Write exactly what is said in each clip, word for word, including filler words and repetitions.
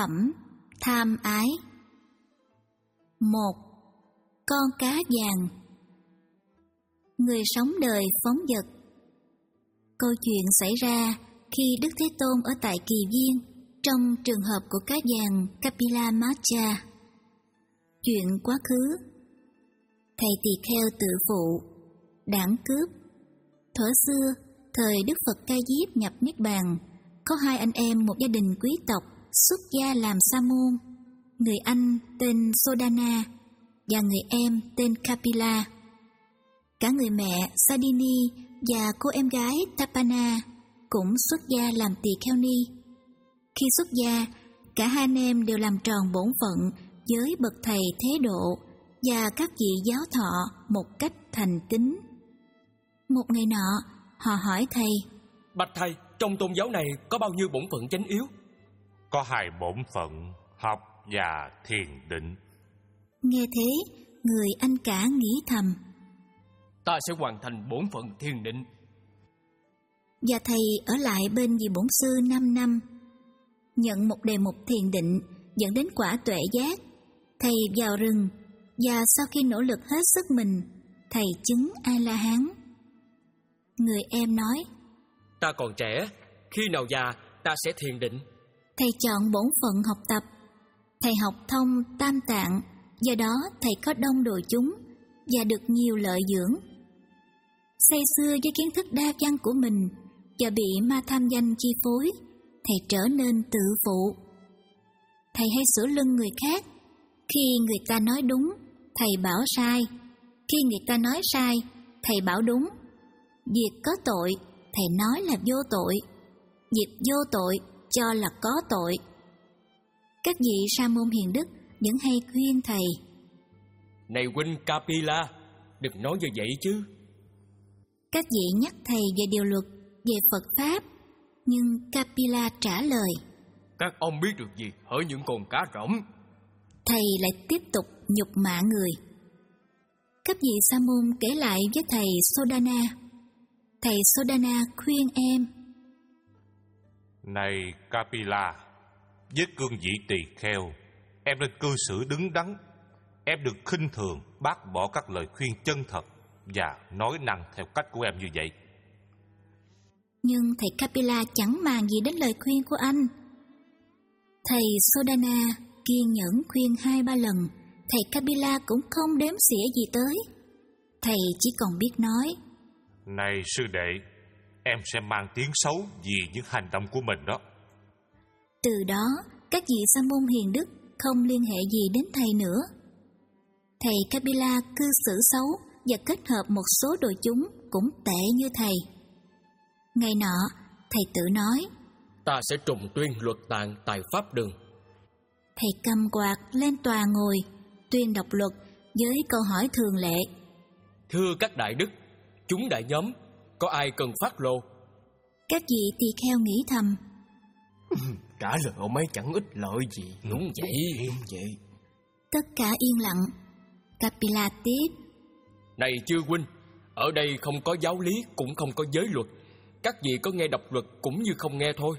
Phẩm tham ái. Một. Con cá vàng. Người sống đời phóng dật. Câu chuyện xảy ra khi Đức Thế Tôn ở tại Kỳ Viên trong trường hợp của cá vàng Kapila Macha. Chuyện quá khứ. Thầy tỳ kheo tự phụ, đảng cướp. Thuở xưa, thời Đức Phật Ca Diếp nhập Niết Bàn, có hai anh em một gia đình quý tộc xuất gia làm sa môn. Người anh tên Sodana và người em tên Kapila. Cả người mẹ Sadini và cô em gái Tapana cũng xuất gia làm tỳ kheo ni. Khi xuất gia, cả hai anh em đều làm tròn bổn phận với bậc thầy thế độ và các vị giáo thọ một cách thành kính. Một ngày nọ, họ hỏi thầy: Bạch thầy, trong tôn giáo này có bao nhiêu bổn phận chánh yếu? Có hai bổn phận, học và thiền định. Nghe thế, người anh cả nghĩ thầm: Ta sẽ hoàn thành bổn phận thiền định. Và thầy ở lại bên vị bổn sư năm năm, nhận một đề mục thiền định dẫn đến quả tuệ giác. Thầy vào rừng và sau khi nỗ lực hết sức mình, thầy chứng A-la-hán. Người em nói: Ta còn trẻ, khi nào già ta sẽ thiền định. Thầy chọn bổn phận học tập. Thầy học thông tam tạng, do đó thầy có đông đồ chúng và được nhiều lợi dưỡng. Say sưa với kiến thức đa văn của mình và bị ma tham danh chi phối, thầy trở nên tự phụ. Thầy hay sửa lưng người khác. Khi người ta nói đúng, thầy bảo sai. Khi người ta nói sai, thầy bảo đúng. Việc có tội, thầy nói là vô tội. Việc vô tội, cho là có tội. Các vị sa môn hiền đức vẫn hay khuyên thầy: Này huynh Kapila, đừng nói như vậy chứ. Các vị nhắc thầy về điều luật, về Phật Pháp, nhưng Kapila trả lời: Các ông biết được gì hỡi những con cá rỗng. Thầy lại tiếp tục nhục mạ người. Các vị sa môn kể lại với thầy Sodana. Thầy Sodana khuyên em: Này Kapila, với cương vị tỳ kheo, em nên cư xử đứng đắn. Em đừng khinh thường bác bỏ các lời khuyên chân thật và nói năng theo cách của em như vậy. Nhưng thầy Kapila chẳng màng gì đến lời khuyên của anh. Thầy Sodana kiên nhẫn khuyên hai ba lần, thầy Kapila cũng không đếm xỉa gì tới. Thầy chỉ còn biết nói: Này sư đệ, em sẽ mang tiếng xấu vì những hành động của mình đó. Từ đó, các vị sa môn hiền đức không liên hệ gì đến thầy nữa. Thầy Kapila cư xử xấu và kết hợp một số đội chúng cũng tệ như thầy. Ngày nọ, thầy tự nói: Ta sẽ trùng tuyên luật tạng tại Pháp Đường. Thầy cầm quạt lên tòa ngồi, tuyên đọc luật với câu hỏi thường lệ: Thưa các đại đức, chúng đại nhóm, có ai cần phát lô? Các vị tỳ kheo nghĩ thầm: Trả lời ông ấy chẳng ích lợi gì. Đúng vậy, đúng vậy. Tất cả yên lặng. Kapila tiếp: Này chư huynh, ở đây không có giáo lý cũng không có giới luật. Các vị có nghe đọc luật cũng như không nghe thôi.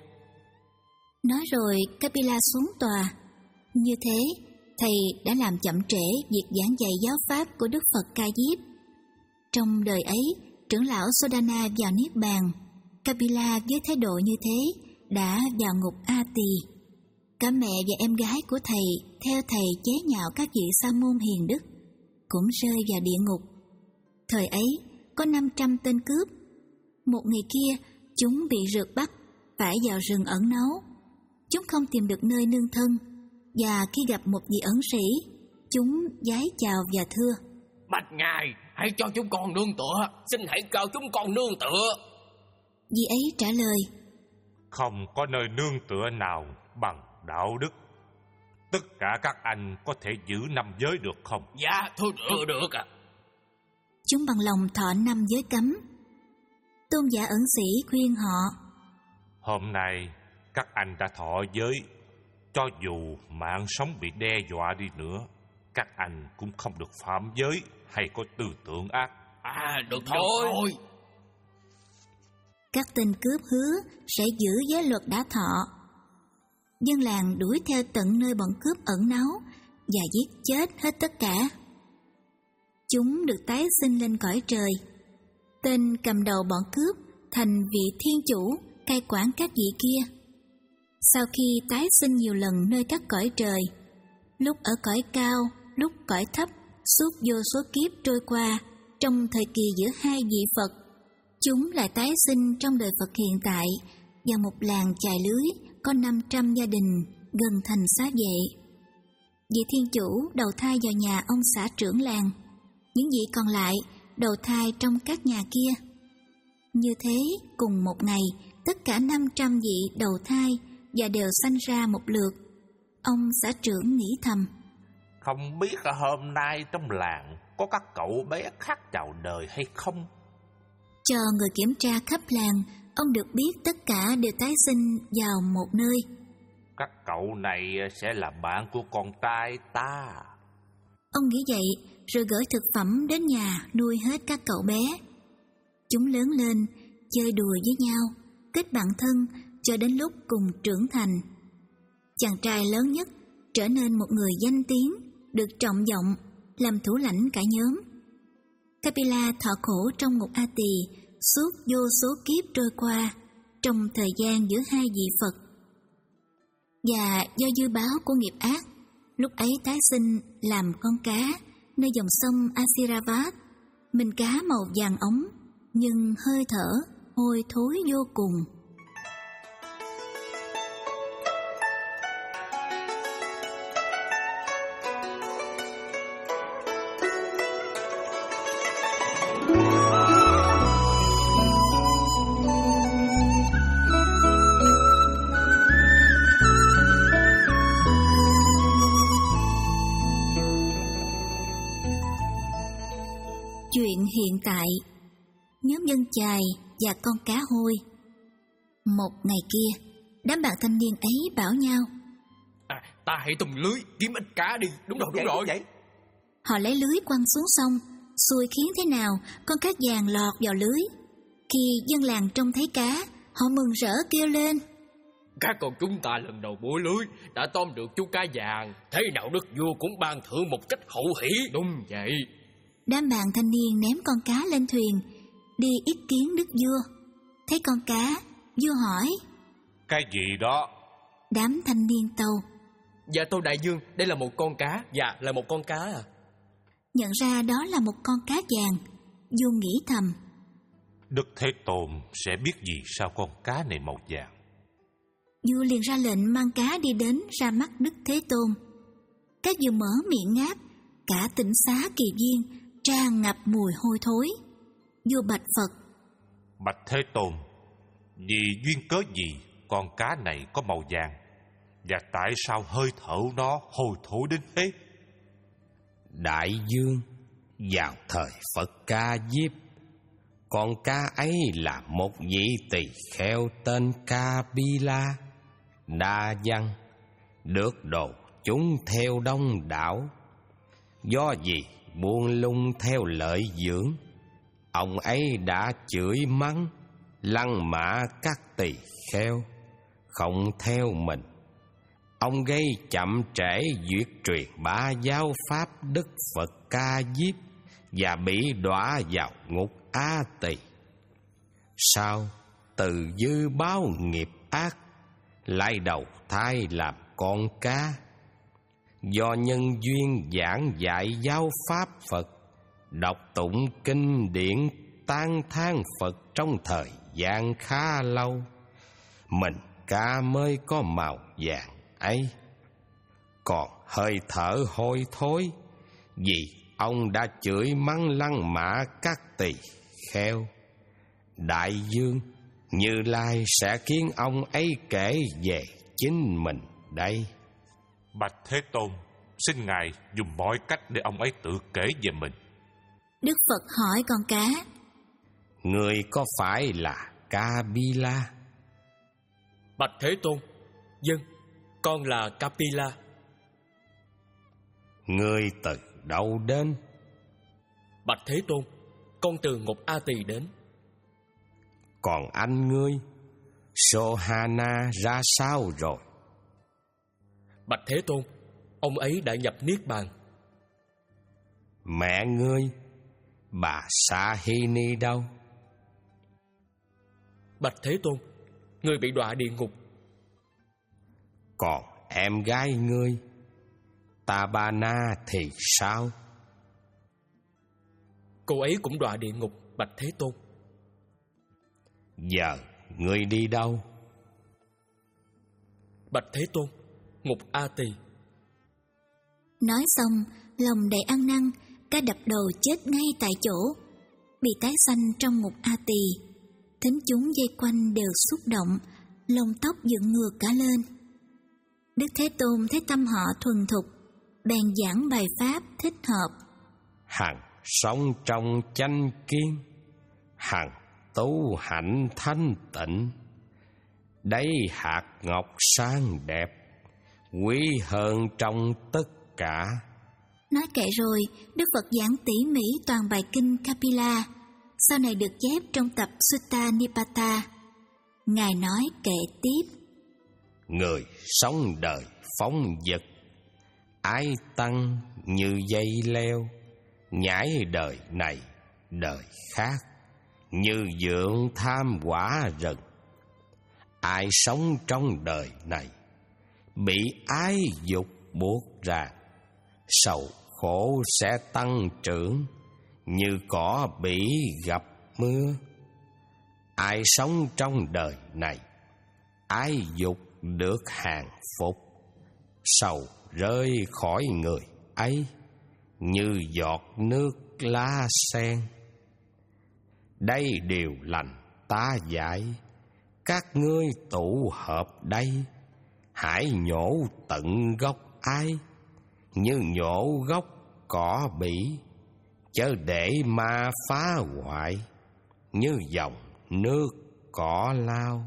Nói rồi Kapila xuống tòa. Như thế, thầy đã làm chậm trễ việc giảng dạy giáo pháp của Đức Phật Ca Diếp. Trong đời ấy, trưởng lão Sodana vào Niết Bàn. Kapila với thái độ như thế đã vào ngục A Tỳ. Cả mẹ và em gái của thầy theo thầy chế nhạo các vị sa môn hiền đức cũng rơi vào địa ngục. Thời ấy có năm trăm tên cướp. Một ngày kia, chúng bị rượt bắt, phải vào rừng ẩn náu. Chúng không tìm được nơi nương thân, và khi gặp một vị ẩn sĩ, chúng vái chào và thưa: Bạch ngài, hãy cho chúng con nương tựa. Xin hãy cho chúng con nương tựa. Vị ấy trả lời: Không có nơi nương tựa nào bằng đạo đức. Tất cả các anh có thể giữ năm giới được không? Dạ, thôi được, được ạ. Chúng bằng lòng thọ năm giới cấm. Tôn giả ẩn sĩ khuyên họ: Hôm nay các anh đã thọ giới, cho dù mạng sống bị đe dọa đi nữa, các anh cũng không được phạm giới hay có tư tưởng ác. À, được thôi. thôi. Các tên cướp hứa sẽ giữ giới luật đã thọ. dân làng đuổi theo tận nơi bọn cướp ẩn náu và giết chết hết tất cả. Chúng được tái sinh lên cõi trời. Tên cầm đầu bọn cướp thành vị thiên chủ cai quản các vị kia. Sau khi tái sinh nhiều lần nơi các cõi trời, lúc ở cõi cao, lúc cõi thấp, suốt vô số kiếp trôi qua, trong thời kỳ giữa hai vị Phật, chúng lại tái sinh trong đời Phật hiện tại vào một làng chài lưới có năm trăm gia đình gần thành xá vệ. Vị thiên chủ đầu thai vào nhà ông xã trưởng làng, những vị còn lại đầu thai trong các nhà kia. Như thế, cùng một ngày, tất cả năm trăm vị đầu thai và đều sanh ra một lượt. Ông xã trưởng nghĩ thầm: Không biết hôm nay trong làng có các cậu bé khác chào đời hay không? Cho người kiểm tra khắp làng, ông được biết tất cả đều tái sinh vào một nơi. Các cậu này sẽ là bạn của con trai ta. Ông nghĩ vậy rồi gửi thực phẩm đến nhà nuôi hết các cậu bé. Chúng lớn lên, chơi đùa với nhau, kết bạn thân cho đến lúc cùng trưởng thành. Chàng trai lớn nhất trở nên một người danh tiếng, được trọng vọng, làm thủ lãnh cả nhóm. Kapila thọ khổ trong ngục A Tỳ suốt vô số kiếp trôi qua, trong thời gian giữa hai vị Phật. Và do dư báo của nghiệp ác, lúc ấy tái sinh làm con cá nơi dòng sông Asiravat. Mình cá màu vàng ống, nhưng hơi thở hôi thối vô cùng. Chuyện hiện tại. Nhóm dân chài và con cá hôi. Một ngày kia, đám bạn thanh niên ấy bảo nhau: À, ta hãy tung lưới kiếm ít cá đi. Đúng rồi, đúng rồi. Vậy. Họ lấy lưới quăng xuống sông, xui khiến thế nào con cá vàng lọt vào lưới. Khi dân làng trông thấy cá, họ mừng rỡ kêu lên: Các con chúng ta lần đầu bủa lưới đã tóm được chú cá vàng. Thế nào đức vua cũng ban thưởng một cách hậu hỷ. Đúng vậy. Đám bạn thanh niên ném con cá lên thuyền, đi ý kiến đức vua. Thấy con cá, vua hỏi: Cái gì đó? Đám thanh niên tâu: Dạ tâu đại dương, đây là một con cá. Dạ là một con cá à. Nhận ra đó là một con cá vàng, vua nghĩ thầm: Đức Thế Tôn sẽ biết gì sao con cá này màu vàng. Vua liền ra lệnh mang cá đi đến ra mắt Đức Thế Tôn. Cá vừa mở miệng ngáp, cả tỉnh xá Kỳ Viên tràn ngập mùi hôi thối. Vua bạch Phật: Bạch Thế Tôn, vì duyên cớ gì con cá này có màu vàng, và tại sao hơi thở nó hôi thối đến thế? Đại dương, vào thời Phật Ca Diếp, con cá ấy là một vị tỳ kheo tên Kapila, đa văn, được đồ chúng theo đông đảo. Do gì buông lung theo lợi dưỡng, ông ấy đã chửi mắng, lăng mạ các tỳ kheo, không theo mình. Ông gây chậm trễ duyệt truyền bá giáo pháp Đức Phật Ca Diếp và bị đọa vào ngục A Tỳ. Sau từ dư báo nghiệp ác, lại đầu thai làm con cá. Do nhân duyên giảng dạy giáo pháp Phật, đọc tụng kinh điển tán thán Phật trong thời gian khá lâu, mình cá mới có màu vàng ấy. Còn hơi thở hôi thối, vì ông đã chửi mắng lăng mạ các tỳ kheo. Đại dương, Như Lai sẽ khiến ông ấy kể về chính mình đây. Bạch Thế Tôn, xin Ngài dùng mọi cách để ông ấy tự kể về mình. Đức Phật hỏi con cá: Người có phải là Kapila? Bạch Thế Tôn, dân, con là Kapila. Người từ đâu đến? Bạch Thế Tôn, con từ ngục A Tỳ đến. Còn anh ngươi, Sohana ra sao rồi? Bạch Thế Tôn, ông ấy đã nhập niết bàn. Mẹ ngươi, bà Sahini đâu? Bạch Thế Tôn, người bị đọa địa ngục. Còn em gái ngươi, Tabana thì sao? Cô ấy cũng đọa địa ngục, Bạch Thế Tôn. Giờ ngươi đi đâu? Bạch Thế Tôn, ngục A Tỳ. Nói xong, lòng đầy ăn năn, cá đập đầu chết ngay tại chỗ, bị tái sanh trong ngục A Tỳ. Thính chúng dây quanh đều xúc động, lông tóc dựng ngược cả lên. Đức Thế Tôn thấy tâm họ thuần thục, bèn giảng bài pháp thích hợp. Hằng sống trong chánh kiến, hằng tu hạnh thanh tịnh. Đấy hạt ngọc sáng đẹp, quý hơn trong tất cả. Nói kệ rồi, Đức Phật giảng tỉ mỉ toàn bài kinh Kapila, sau này được chép trong tập Sutta Nipata. Ngài nói kệ tiếp: Người sống đời phóng dật, ái tăng như dây leo, nhảy đời này đời khác, như dưỡng tham quả rừng. Ai sống trong đời này bị ái dục buộc ràng, sầu khổ sẽ tăng trưởng như cỏ bị gặp mưa. Ai sống trong đời này ái dục được hàng phục, sầu rơi khỏi người ấy như giọt nước lá sen. Đây điều lành ta dạy, các ngươi tụ hợp đây, hãy nhổ tận gốc ái, như nhổ gốc cỏ bỉ, chớ để ma phá hoại, như dòng nước cỏ lao.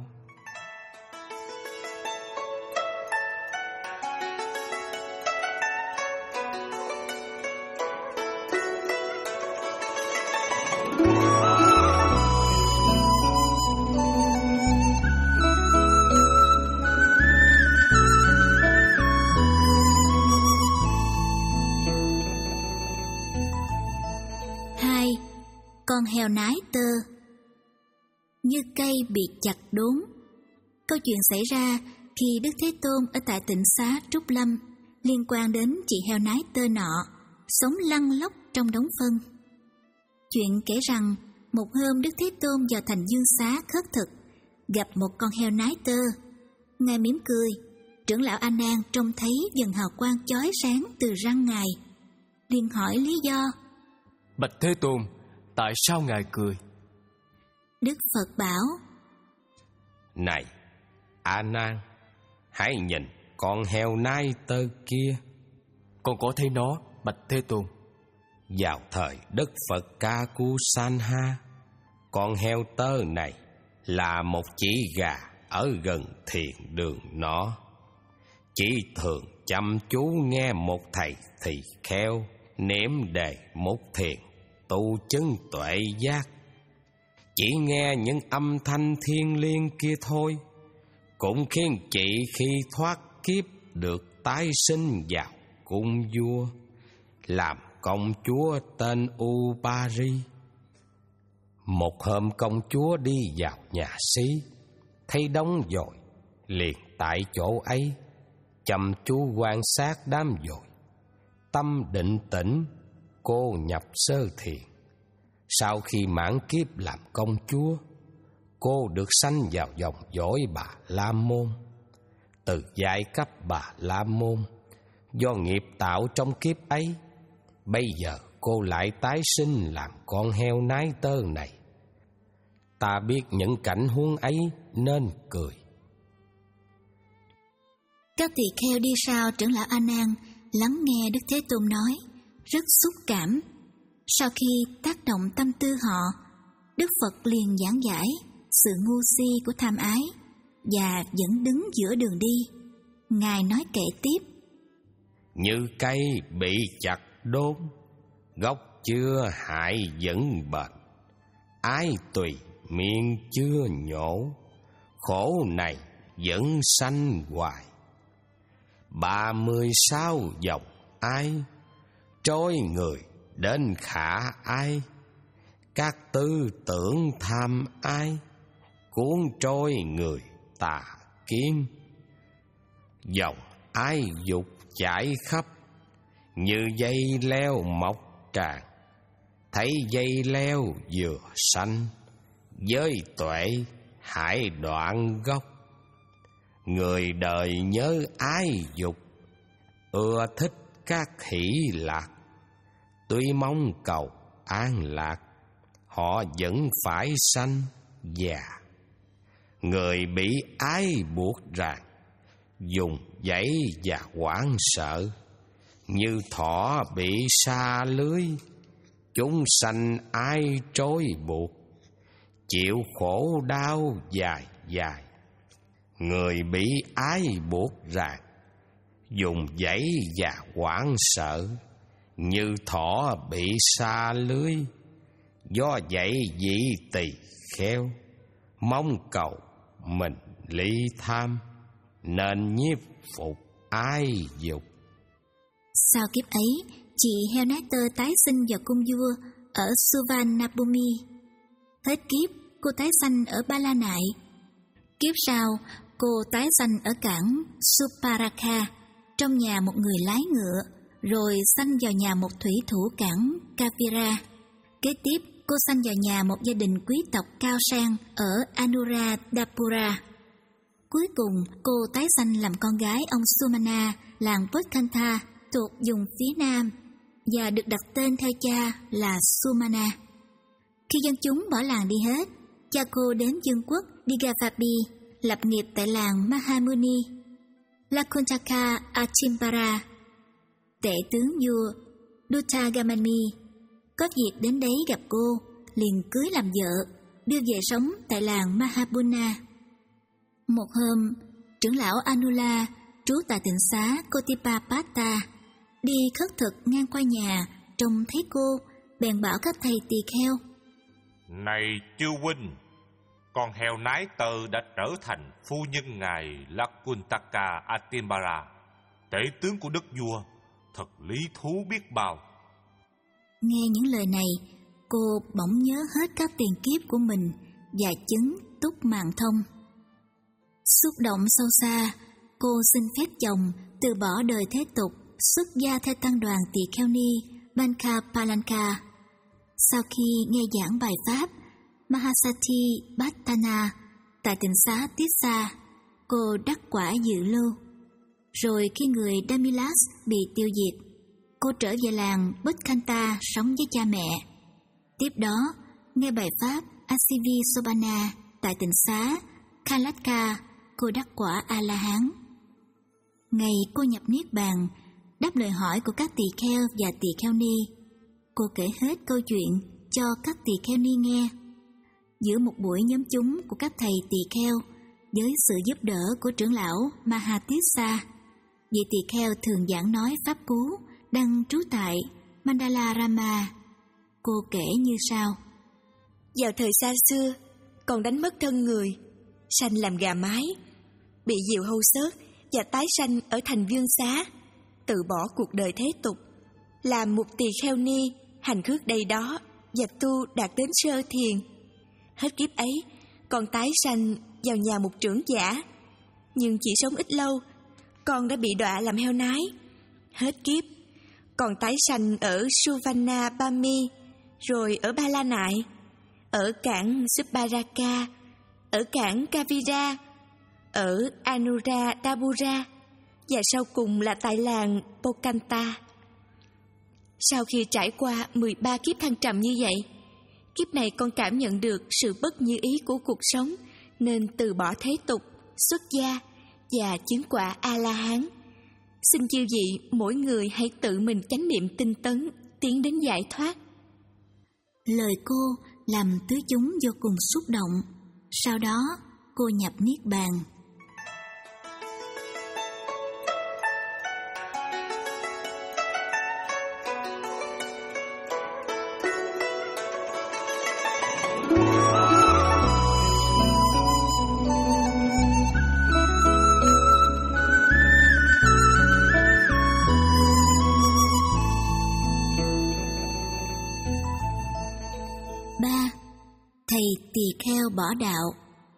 Con heo nái tơ. Như cây bị chặt đốn. Câu chuyện xảy ra khi Đức Thế Tôn ở tại tịnh xá Trúc Lâm, liên quan đến chị heo nái tơ nọ sống lăn lóc trong đống phân. Chuyện kể rằng một hôm Đức Thế Tôn vào thành Dương Xá khất thực, gặp một con heo nái tơ. Ngài mỉm cười. Trưởng lão A Nan trông thấy dần hào quang chói sáng từ răng Ngài, liền hỏi lý do. Bạch Thế Tôn, tại sao Ngài cười? Đức Phật bảo: Này A Nan, hãy nhìn con heo nái tơ kia. Con có thấy nó, Bạch Thế Tôn. Vào thời Đức Phật Kakusanha, con heo tơ này là một chỉ gà ở gần thiền đường nó. Chỉ thường chăm chú nghe một thầy tỳ kheo niệm đề một thiền tu chứng tuệ giác. Chỉ nghe những âm thanh thiêng liêng kia thôi cũng khiến chị khi thoát kiếp được tái sinh vào cung vua, làm công chúa tên Upari. Một hôm công chúa đi vào nhà xí, thấy đống dồi, liền tại chỗ ấy chăm chú quan sát đám dồi. Tâm định tĩnh, cô nhập sơ thiền. Sau khi mãn kiếp làm công chúa, cô được sanh vào dòng dõi Bà La Môn. Từ giai cấp Bà La Môn, do nghiệp tạo trong kiếp ấy, bây giờ cô lại tái sinh làm con heo nái tơ này. Ta biết những cảnh huống ấy nên cười. Các tỳ kheo đi sau trưởng lão A Nan lắng nghe Đức Thế Tôn nói, rất xúc cảm. Sau khi tác động tâm tư họ, Đức Phật liền giảng giải sự ngu si của tham ái và vẫn đứng giữa đường đi. Ngài nói kệ tiếp: Như cây bị chặt đốn, gốc chưa hại vẫn bền. Ái tùy miệng chưa nhổ, khổ này vẫn sanh hoài. ba mươi sáu dòng ai, trôi người đến khả ai. Các tư tưởng tham ai, cuốn trôi người tà kiến. Dòng ái dục chảy khắp, như dây leo mọc tràn. Thấy dây leo vừa xanh, với tuệ hãy đoạn gốc. Người đời nhớ ái dục, ưa thích các hỷ lạc. Tuy mong cầu an lạc, họ vẫn phải sanh già. Người bị ái buộc ràng, dùng dãy và hoảng sợ. Như thỏ bị sa lưới, chúng sanh ai trói buộc. Chịu khổ đau dài dài. Người bị ái buộc ràng, dùng dãy và hoảng sợ. Như thỏ bị sa lưới, do vậy vị tỳ kheo mong cầu mình ly tham, nên nhiếp phục ái dục. Sau kiếp ấy, chị heo nái tơ tái sinh vào cung vua ở Suvarnabhumi. Hết kiếp, cô tái sanh ở Ba La Nại. Kiếp sau, cô tái sanh ở cảng Suparaka, trong nhà một người lái ngựa, rồi sanh vào nhà một thủy thủ cảng Kavira. Kế tiếp, cô sanh vào nhà một gia đình quý tộc cao sang ở Anuradhapura. Cuối cùng, cô tái sanh làm con gái ông Sumana, làng Vatkantha, thuộc vùng phía nam, và được đặt tên theo cha là Sumana. Khi dân chúng bỏ làng đi hết, cha cô đến vương quốc Digavapi, lập nghiệp tại làng Mahamuni. Lakuntaka Achimbara, tể tướng vua Duttagamani, có dịp đến đấy gặp cô, liền cưới làm vợ, đưa về sống tại làng Mahabuna. Một hôm, trưởng lão Anula trú tại tịnh xá Kotipapata đi khất thực ngang qua nhà, trông thấy cô, bèn bảo các thầy tỳ kheo: Này chư huynh, con heo nái tơ đã trở thành phu nhân ngài Lakuntaka Atimbara, tể tướng của đức vua, thật lý thú biết bao. Nghe những lời này, cô bỗng nhớ hết các tiền kiếp của mình và chứng túc mạng thông. Xúc động sâu xa, cô xin phép chồng từ bỏ đời thế tục, xuất gia theo tăng đoàn tỳ kheo ni Banka Palanka. Sau khi nghe giảng bài pháp Mahasati Bhattana tại tịnh xá Tissa, cô đắc quả dự lưu. Rồi khi người Damilas bị tiêu diệt, cô trở về làng Bhatkanta sống với cha mẹ. Tiếp đó, nghe bài pháp Asivi Sobana tại tịnh xá Kalatka, cô đắc quả A-la-hán. Ngày cô nhập niết bàn, đáp lời hỏi của các tỳ kheo và tỳ kheo ni, cô kể hết câu chuyện cho các tỳ kheo ni nghe. Giữa một buổi nhóm chúng của các thầy tỳ kheo, với sự giúp đỡ của trưởng lão Mahatissa, vị tỳ kheo thường giảng nói pháp cú đang trú tại Mandalarama, cô kể như sau: Vào thời xa xưa, còn đánh mất thân người, sanh làm gà mái, bị diều hâu xớt và tái sanh ở thành vương xá, từ bỏ cuộc đời thế tục, làm một tỳ kheo ni, hành khước đây đó và tu đạt đến sơ thiền. Hết kiếp ấy, còn tái sanh vào nhà một trưởng giả, nhưng chỉ sống ít lâu, con đã bị đọa làm heo nái. Hết kiếp, còn tái sanh ở Suvarnabhumi, rồi ở Ba La Nại, ở cảng Suparaka, ở cảng Kavira, ở Anuradhapura, và sau cùng là tại làng Pokantha. Sau khi trải qua mười ba kiếp thăng trầm như vậy, kiếp này con cảm nhận được sự bất như ý của cuộc sống, nên từ bỏ thế tục, xuất gia và chứng quả A-la-hán. Xin chư vị mỗi người hãy tự mình chánh niệm tinh tấn, tiến đến giải thoát. Lời cô làm tứ chúng vô cùng xúc động. Sau đó, cô nhập niết bàn. tỳ kheo bỏ đạo,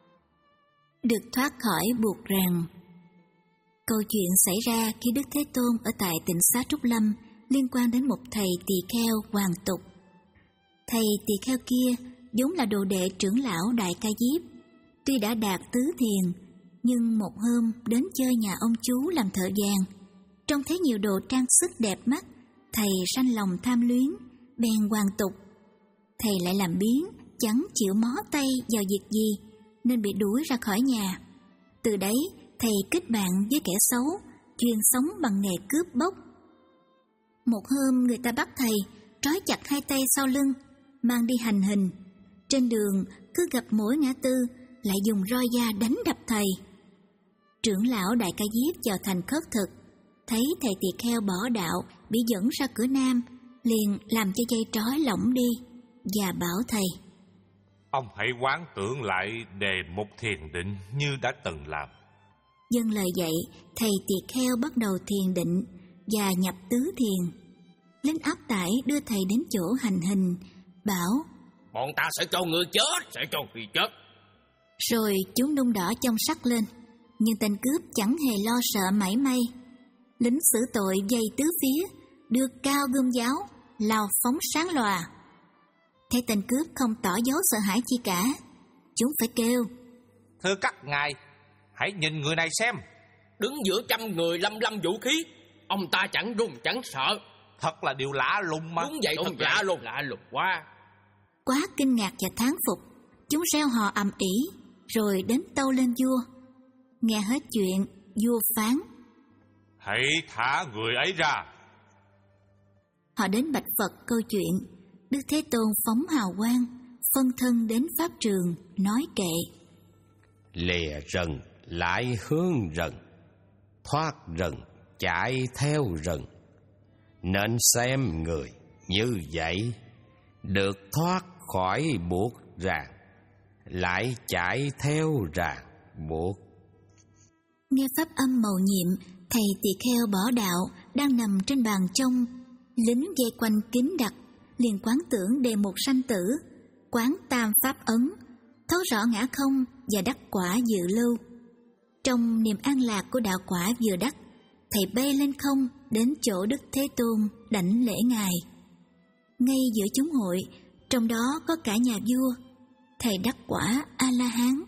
được thoát khỏi buộc ràng. Câu chuyện xảy ra khi Đức Thế Tôn ở tại Tịnh Xá Trúc Lâm liên quan đến một thầy tỳ kheo hoàn tục. Thầy tỳ kheo kia vốn là đồ đệ trưởng lão Đại Ca Diếp. Tuy đã đạt tứ thiền, nhưng một hôm đến chơi nhà ông chú làm thợ vàng. Trông thấy nhiều đồ trang sức đẹp mắt, thầy sanh lòng tham luyến, bèn hoàn tục. Thầy lại làm biếng, chẳng chịu mó tay vào việc gì, nên bị đuổi ra khỏi nhà. Từ đấy, thầy kết bạn với kẻ xấu, chuyên sống bằng nghề cướp bóc. Một hôm người ta bắt thầy, trói chặt hai tay sau lưng, mang đi hành hình. Trên đường, cứ gặp mỗi ngã tư, lại dùng roi da đánh đập thầy. Trưởng lão Đại Ca Diếp vào thành khất thực, thấy thầy tỳ kheo bỏ đạo, bị dẫn ra cửa Nam, liền làm cho dây trói lỏng đi, và bảo thầy: Ông hãy quán tưởng lại đề một thiền định như đã từng làm. Dâng lời dạy, thầy tỳ kheo bắt đầu thiền định và nhập tứ thiền. Lính áp tải đưa thầy đến chỗ hành hình, bảo: Bọn ta sẽ cho người chết, sẽ cho người chết. Rồi chúng nung đỏ trong sắt lên, nhưng tên cướp chẳng hề lo sợ mảy may. Lính xử tội dây tứ phía, đưa cao gươm giáo, lao phóng sáng lòa. Thấy tên cướp không tỏ dấu sợ hãi chi cả, chúng phải kêu: Thưa các ngài, hãy nhìn người này xem. Đứng giữa trăm người lăm lăm vũ khí, ông ta chẳng run chẳng sợ. Thật là điều lạ lùng mà. Đúng vậy, Đúng thật vậy. lạ lùng, lạ lùng quá. Quá kinh ngạc và thán phục, chúng reo hò ầm ĩ, rồi đến tâu lên vua. Nghe hết chuyện, vua phán: Hãy thả người ấy ra. Họ đến bạch Phật câu chuyện. Đức Thế Tôn phóng hào quang, phân thân đến pháp trường, nói kệ: Lìa rừng lại hướng rừng, thoát rừng chạy theo rừng. Nên xem người như vậy, được thoát khỏi buộc ràng, lại chạy theo ràng buộc. Nghe pháp âm mầu nhiệm, thầy tỳ kheo bỏ đạo đang nằm trên bàn trong. Lính dây quanh kín đặt, liền quán tưởng đề mục sanh tử, quán tam pháp ấn, thấu rõ ngã không và đắc quả dự lưu. Trong niềm an lạc của đạo quả vừa đắc, thầy bay lên không đến chỗ Đức Thế Tôn đảnh lễ ngài. Ngay giữa chúng hội, trong đó có cả nhà vua, thầy đắc quả A La Hán.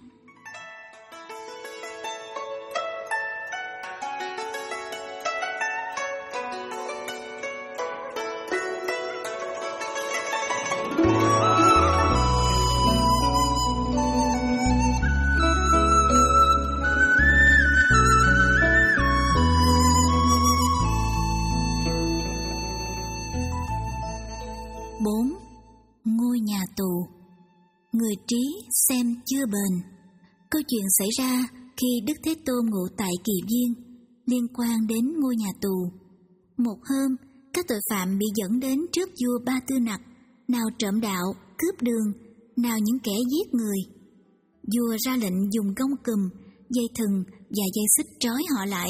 bốn. Ngôi nhà tù. Người trí xem chưa bền. Câu chuyện xảy ra khi Đức Thế Tôn ngụ tại Kỳ Viên, liên quan đến ngôi nhà tù. Một hôm, các tội phạm bị dẫn đến trước vua Ba Tư Nặc, nào trộm đạo, cướp đường, nào những kẻ giết người. Vua ra lệnh dùng gông cùm, dây thừng và dây xích trói họ lại.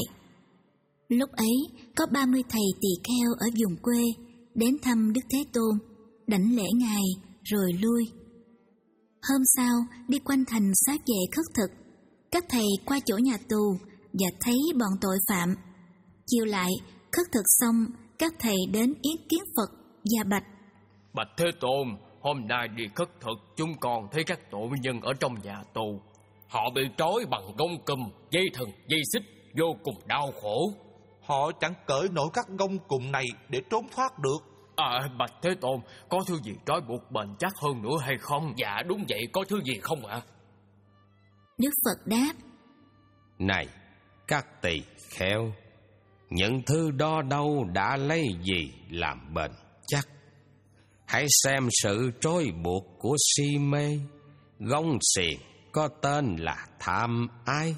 Lúc ấy, có ba mươi thầy tỳ kheo ở vùng quê đến thăm Đức Thế Tôn, đảnh lễ ngài rồi lui. Hôm sau, đi quanh thành xá vệ khất thực, các thầy qua chỗ nhà tù và thấy bọn tội phạm. Chiều lại, khất thực xong, các thầy đến yết kiến Phật và bạch: Bạch Thế Tôn, hôm nay đi khất thực, chúng con thấy các tội nhân ở trong nhà tù. Họ bị trói bằng gông cùm, dây thừng, dây xích, vô cùng đau khổ. Họ chẳng cởi nổi các gông cùm này để trốn thoát được. À, Bạch Thế Tôn, có thứ gì trói buộc bền chắc hơn nữa hay không? Dạ đúng vậy, có thứ gì không ạ? À? Đức Phật đáp: Này, các tỳ kheo, những thứ đó đâu đã lấy gì làm bền chắc? Hãy xem sự trói buộc của si mê, gông xiềng có tên là tham ái.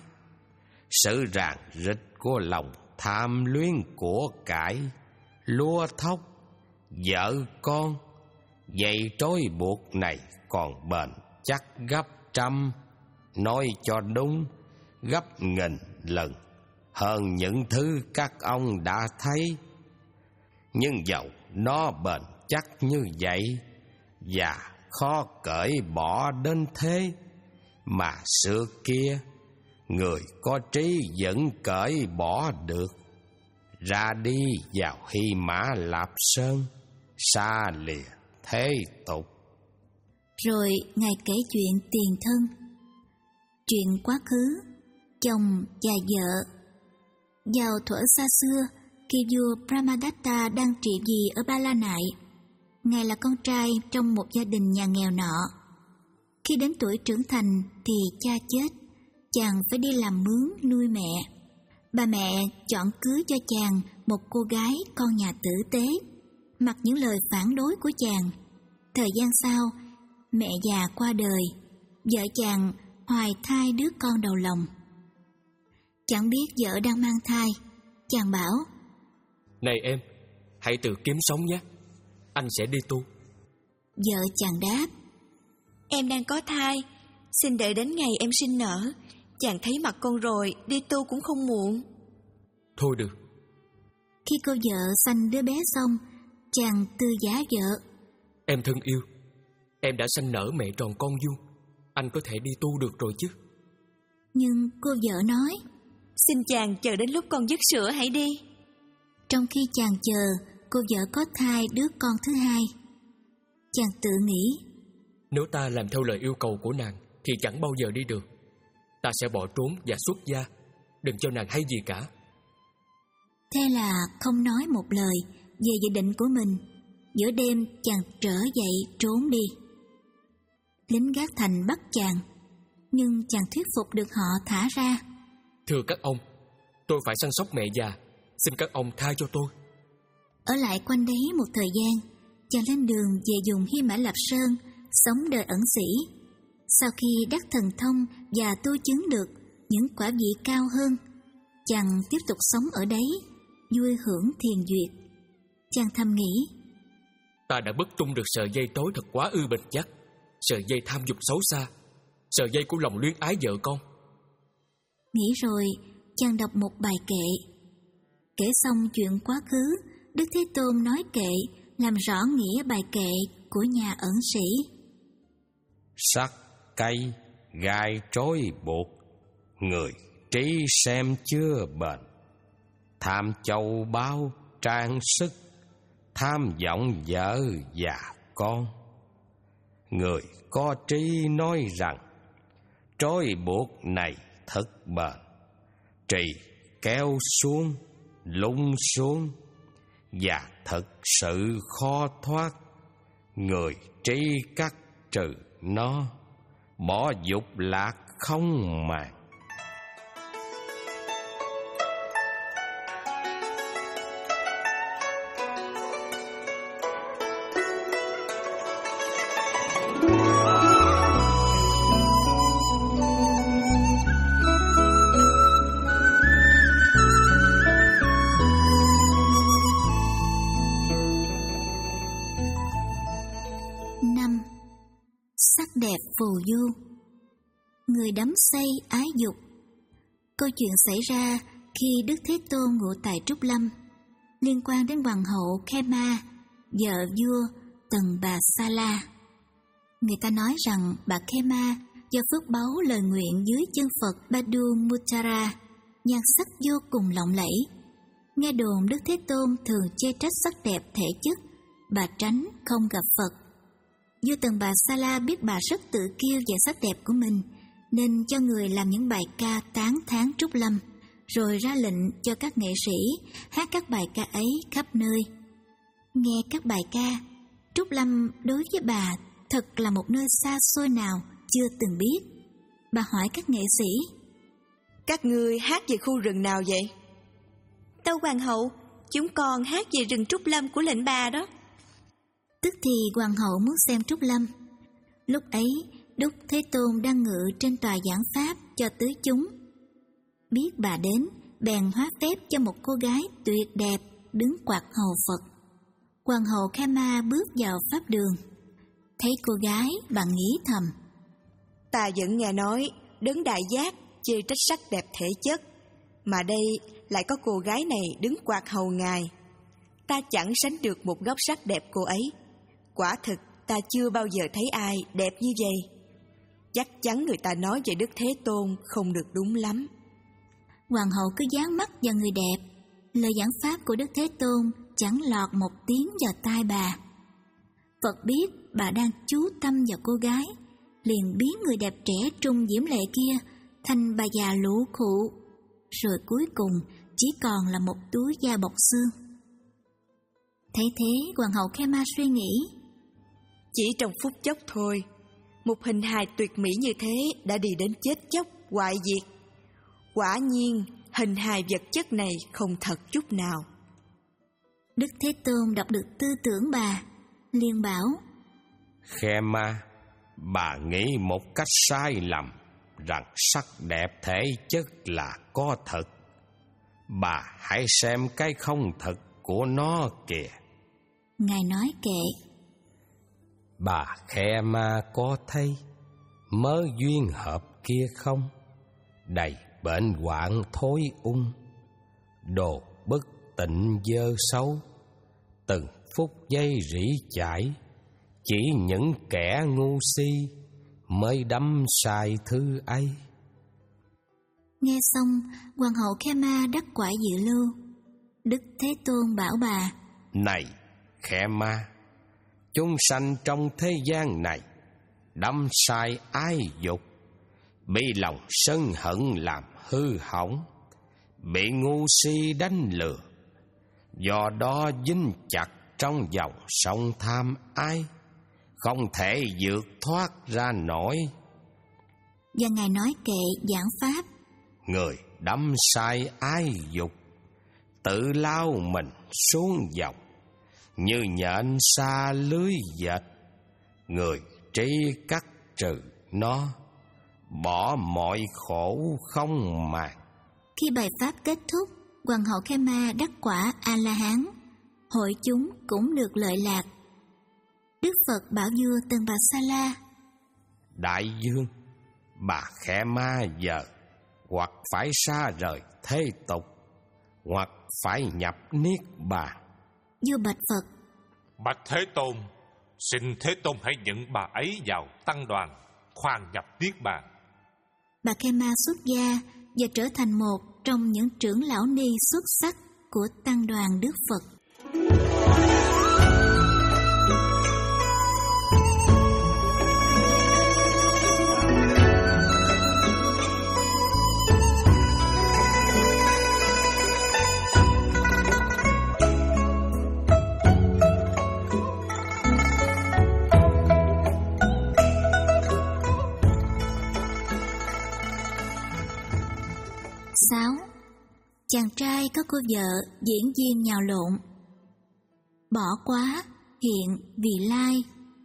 Sự ràng rịch của lòng tham luyến của cải, lúa thóc, vợ con. Dây trói buộc này còn bền chắc gấp trăm, nói cho đúng, gấp nghìn lần hơn những thứ các ông đã thấy. Nhưng dầu nó bền chắc như vậy và khó cởi bỏ đến thế, mà xưa kia người có trí vẫn cởi bỏ được. Ra đi vào Hy Mã Lạp Sơn, xa lìa thế tục. Rồi Ngài kể chuyện tiền thân, chuyện quá khứ, chồng và vợ. Vào thuở xa xưa, khi vua Brahmadatta đang trị vì ở Ba La Nại, Ngài là con trai trong một gia đình nhà nghèo nọ. Khi đến tuổi trưởng thành thì cha chết, chàng phải đi làm mướn nuôi mẹ. Bà mẹ chọn cưới cho chàng một cô gái con nhà tử tế, mặc những lời phản đối của chàng. Thời gian sau, mẹ già qua đời, vợ chàng hoài thai đứa con đầu lòng. Chẳng biết vợ đang mang thai, chàng bảo: Này em, hãy tự kiếm sống nhé, anh sẽ đi tu. Vợ chàng đáp: Em đang có thai, xin đợi đến ngày em sinh nở. Chàng thấy mặt con rồi, đi tu cũng không muộn. Thôi được. Khi cô vợ sanh đứa bé xong, chàng tư giá vợ: Em thân yêu, em đã sanh nở mẹ tròn con vuông, anh có thể đi tu được rồi chứ. Nhưng cô vợ nói: Xin chàng chờ đến lúc con dứt sữa hãy đi. Trong khi chàng chờ, cô vợ có thai đứa con thứ hai. Chàng tự nghĩ: Nếu ta làm theo lời yêu cầu của nàng thì chẳng bao giờ đi được. Ta sẽ bỏ trốn và xuất gia, đừng cho nàng hay gì cả. Thế là không nói một lời về dự định của mình. Giữa đêm chàng trở dậy trốn đi. Lính gác thành bắt chàng, nhưng chàng thuyết phục được họ thả ra. Thưa các ông, tôi phải săn sóc mẹ già, xin các ông tha cho tôi. Ở lại quanh đấy một thời gian, chàng lên đường về vùng Hy Mã Lạp Sơn, sống đời ẩn sĩ. Sau khi đắc thần thông và tu chứng được những quả vị cao hơn, chàng tiếp tục sống ở đấy, vui hưởng thiền duyệt. Chàng thầm nghĩ: Ta đã bứt tung được sợi dây tối thật quá ư bền chắc, sợi dây tham dục xấu xa, sợi dây của lòng luyến ái vợ con. Nghĩ rồi, chàng đọc một bài kệ. Kể xong chuyện quá khứ, Đức Thế Tôn nói kệ làm rõ nghĩa bài kệ của nhà ẩn sĩ. Sắc cây gai trói buộc, người trí xem chưa bền. Tham châu báu trang sức, tham vọng vợ và con. Người có trí nói rằng, trói buộc này thật bền. Trì kéo xuống, lung xuống, và thật sự khó thoát. Người trí cắt trừ nó, bỏ dục lạc không màng. Năm. Sắc đẹp phù du. Người đắm say ái dục. Câu chuyện xảy ra khi Đức Thế Tôn ngụ tại Trúc Lâm, liên quan đến hoàng hậu Khema, vợ vua Tần Bà Sa La. Người ta nói rằng bà Khema do phước báu lời nguyện dưới chân Phật Padumuttara, nhan sắc vô cùng lộng lẫy. Nghe đồn Đức Thế Tôn thường chê trách sắc đẹp thể chất, bà tránh không gặp Phật. Vua Tần Bà Sa La biết bà rất tự kiêu về sắc đẹp của mình, nên cho người làm những bài ca tán thán Trúc Lâm, rồi ra lệnh cho các nghệ sĩ hát các bài ca ấy khắp nơi. Nghe các bài ca, Trúc Lâm đối với bà thật là một nơi xa xôi nào chưa từng biết. Bà hỏi các nghệ sĩ: Các ngươi hát về khu rừng nào vậy? Tâu hoàng hậu, chúng con hát về rừng Trúc Lâm của lệnh bà đó. Tức thì hoàng hậu muốn xem Trúc Lâm. Lúc ấy, Đức Thế Tôn đang ngự trên tòa giảng pháp cho tứ chúng. Biết bà đến, bèn hóa phép cho một cô gái tuyệt đẹp đứng quạt hầu Phật. Hoàng hậu Khama bước vào pháp đường. Thấy cô gái, bà nghĩ thầm: Ta vẫn nghe nói đấng đại giác chê trách sắc đẹp thể chất, mà đây lại có cô gái này đứng quạt hầu ngài. Ta chẳng sánh được một góc sắc đẹp cô ấy. Quả thực ta chưa bao giờ thấy ai đẹp như vậy. Chắc chắn người ta nói về Đức Thế Tôn không được đúng lắm. Hoàng hậu cứ dán mắt vào người đẹp. Lời giảng pháp của Đức Thế Tôn chẳng lọt một tiếng vào tai bà. Phật biết bà đang chú tâm vào cô gái, liền biến người đẹp trẻ trung diễm lệ kia thành bà già lũ khụ, rồi cuối cùng chỉ còn là một túi da bọc xương. Thấy thế, hoàng hậu Khema suy nghĩ, chỉ trong phút chốc thôi, một hình hài tuyệt mỹ như thế đã đi đến chết chóc, hoại diệt. Quả nhiên, hình hài vật chất này không thật chút nào. Đức Thế Tôn đọc được tư tưởng bà, liền bảo, Khema, bà nghĩ một cách sai lầm rằng sắc đẹp thể chất là có thật. Bà hãy xem cái không thật của nó kìa. Ngài nói kệ. Bà Khema có thấy mớ duyên hợp kia không? Đầy bệnh hoạn thối ung, đồ bất tịnh dơ xấu, từng phút giây rỉ chải. Chỉ những kẻ ngu si mới đắm sai thứ ấy. Nghe xong, hoàng hậu Khema đắc quả dự lưu. Đức Thế Tôn bảo bà, này Khema, chúng sanh trong thế gian này đắm sai ái dục, bị lòng sân hận làm hư hỏng, bị ngu si đánh lừa, do đó dính chặt trong dòng sông tham ái, không thể vượt thoát ra nổi. Và Ngài nói kệ giảng pháp, người đắm sai ái dục, tự lao mình xuống dòng, như nhện xa lưới dệt. Người trí cắt trừ nó, bỏ mọi khổ không màng. Khi bài pháp kết thúc, hoàng hậu Khema đắc quả A-la-hán, hội chúng cũng được lợi lạc. Đức Phật bảo vua Tân Bà Sa La, đại vương, bà Khema giờ hoặc phải xa rời thế tục, hoặc phải nhập niết bàn. Vua bạch Phật, Bạch Thế Tôn, xin Thế Tôn hãy nhận bà ấy vào tăng đoàn, khoan nhập niết bàn. Bà Khema xuất gia và trở thành một trong những trưởng lão ni xuất sắc của tăng đoàn Đức Phật. sáu. Chàng trai có cô vợ diễn viên nhào lộn. Bỏ quá, hiện vì lai.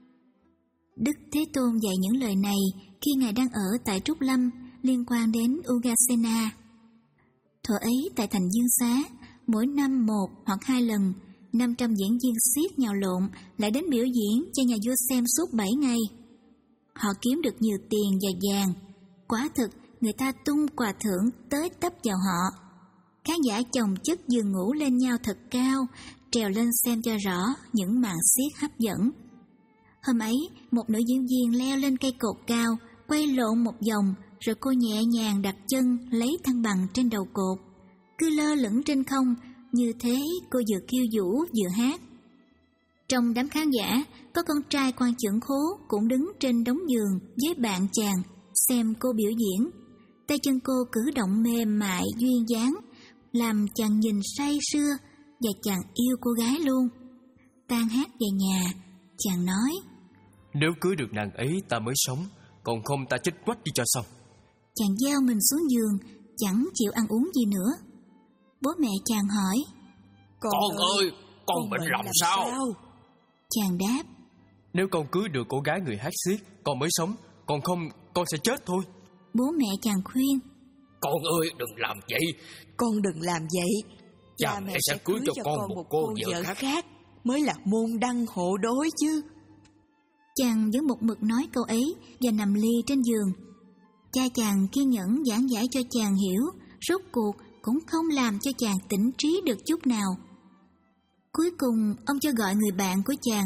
Đức Thế Tôn dạy những lời này khi Ngài đang ở tại Trúc Lâm liên quan đến Ugasena. Thuở ấy tại thành Dương Xá, mỗi năm một hoặc hai lần, năm trăm diễn viên xiếc nhào lộn lại đến biểu diễn cho nhà vua xem suốt bảy ngày. Họ kiếm được nhiều tiền và vàng. Quả thực, người ta tung quà thưởng tới tấp vào họ. Khán giả chồng chất giường ngủ lên nhau thật cao, trèo lên xem cho rõ những màn xiếc hấp dẫn. Hôm ấy, một nữ diễn viên leo lên cây cột cao, quay lộn một vòng, rồi cô nhẹ nhàng đặt chân lấy thăng bằng trên đầu cột. Cứ lơ lửng trên không, như thế cô vừa khiêu vũ vừa hát. Trong đám khán giả, có con trai quan chưởng khố cũng đứng trên đống giường với bạn chàng, xem cô biểu diễn. Tay chân cô cử động mềm mại duyên dáng, làm chàng nhìn say sưa, và chàng yêu cô gái luôn. Tan hát về nhà, chàng nói, nếu cưới được nàng ấy ta mới sống, còn không ta chết quách đi cho xong. Chàng gieo mình xuống giường, chẳng chịu ăn uống gì nữa. Bố mẹ chàng hỏi, Con, con ơi, con, con bệnh lòng sao? sao? Chàng đáp, nếu con cưới được cô gái người hát xiếc, con mới sống, còn không con sẽ chết thôi. Bố mẹ chàng khuyên, con ơi đừng làm vậy. Con đừng làm vậy. Cha, cha mẹ sẽ cưới cho, cho con một cô, cô vợ khác. khác mới là môn đăng hộ đối chứ. Chàng vẫn một mực nói câu ấy và nằm li trên giường. Cha chàng kiên nhẫn giảng giải cho chàng hiểu, rốt cuộc cũng không làm cho chàng tỉnh trí được chút nào. Cuối cùng ông cho gọi người bạn của chàng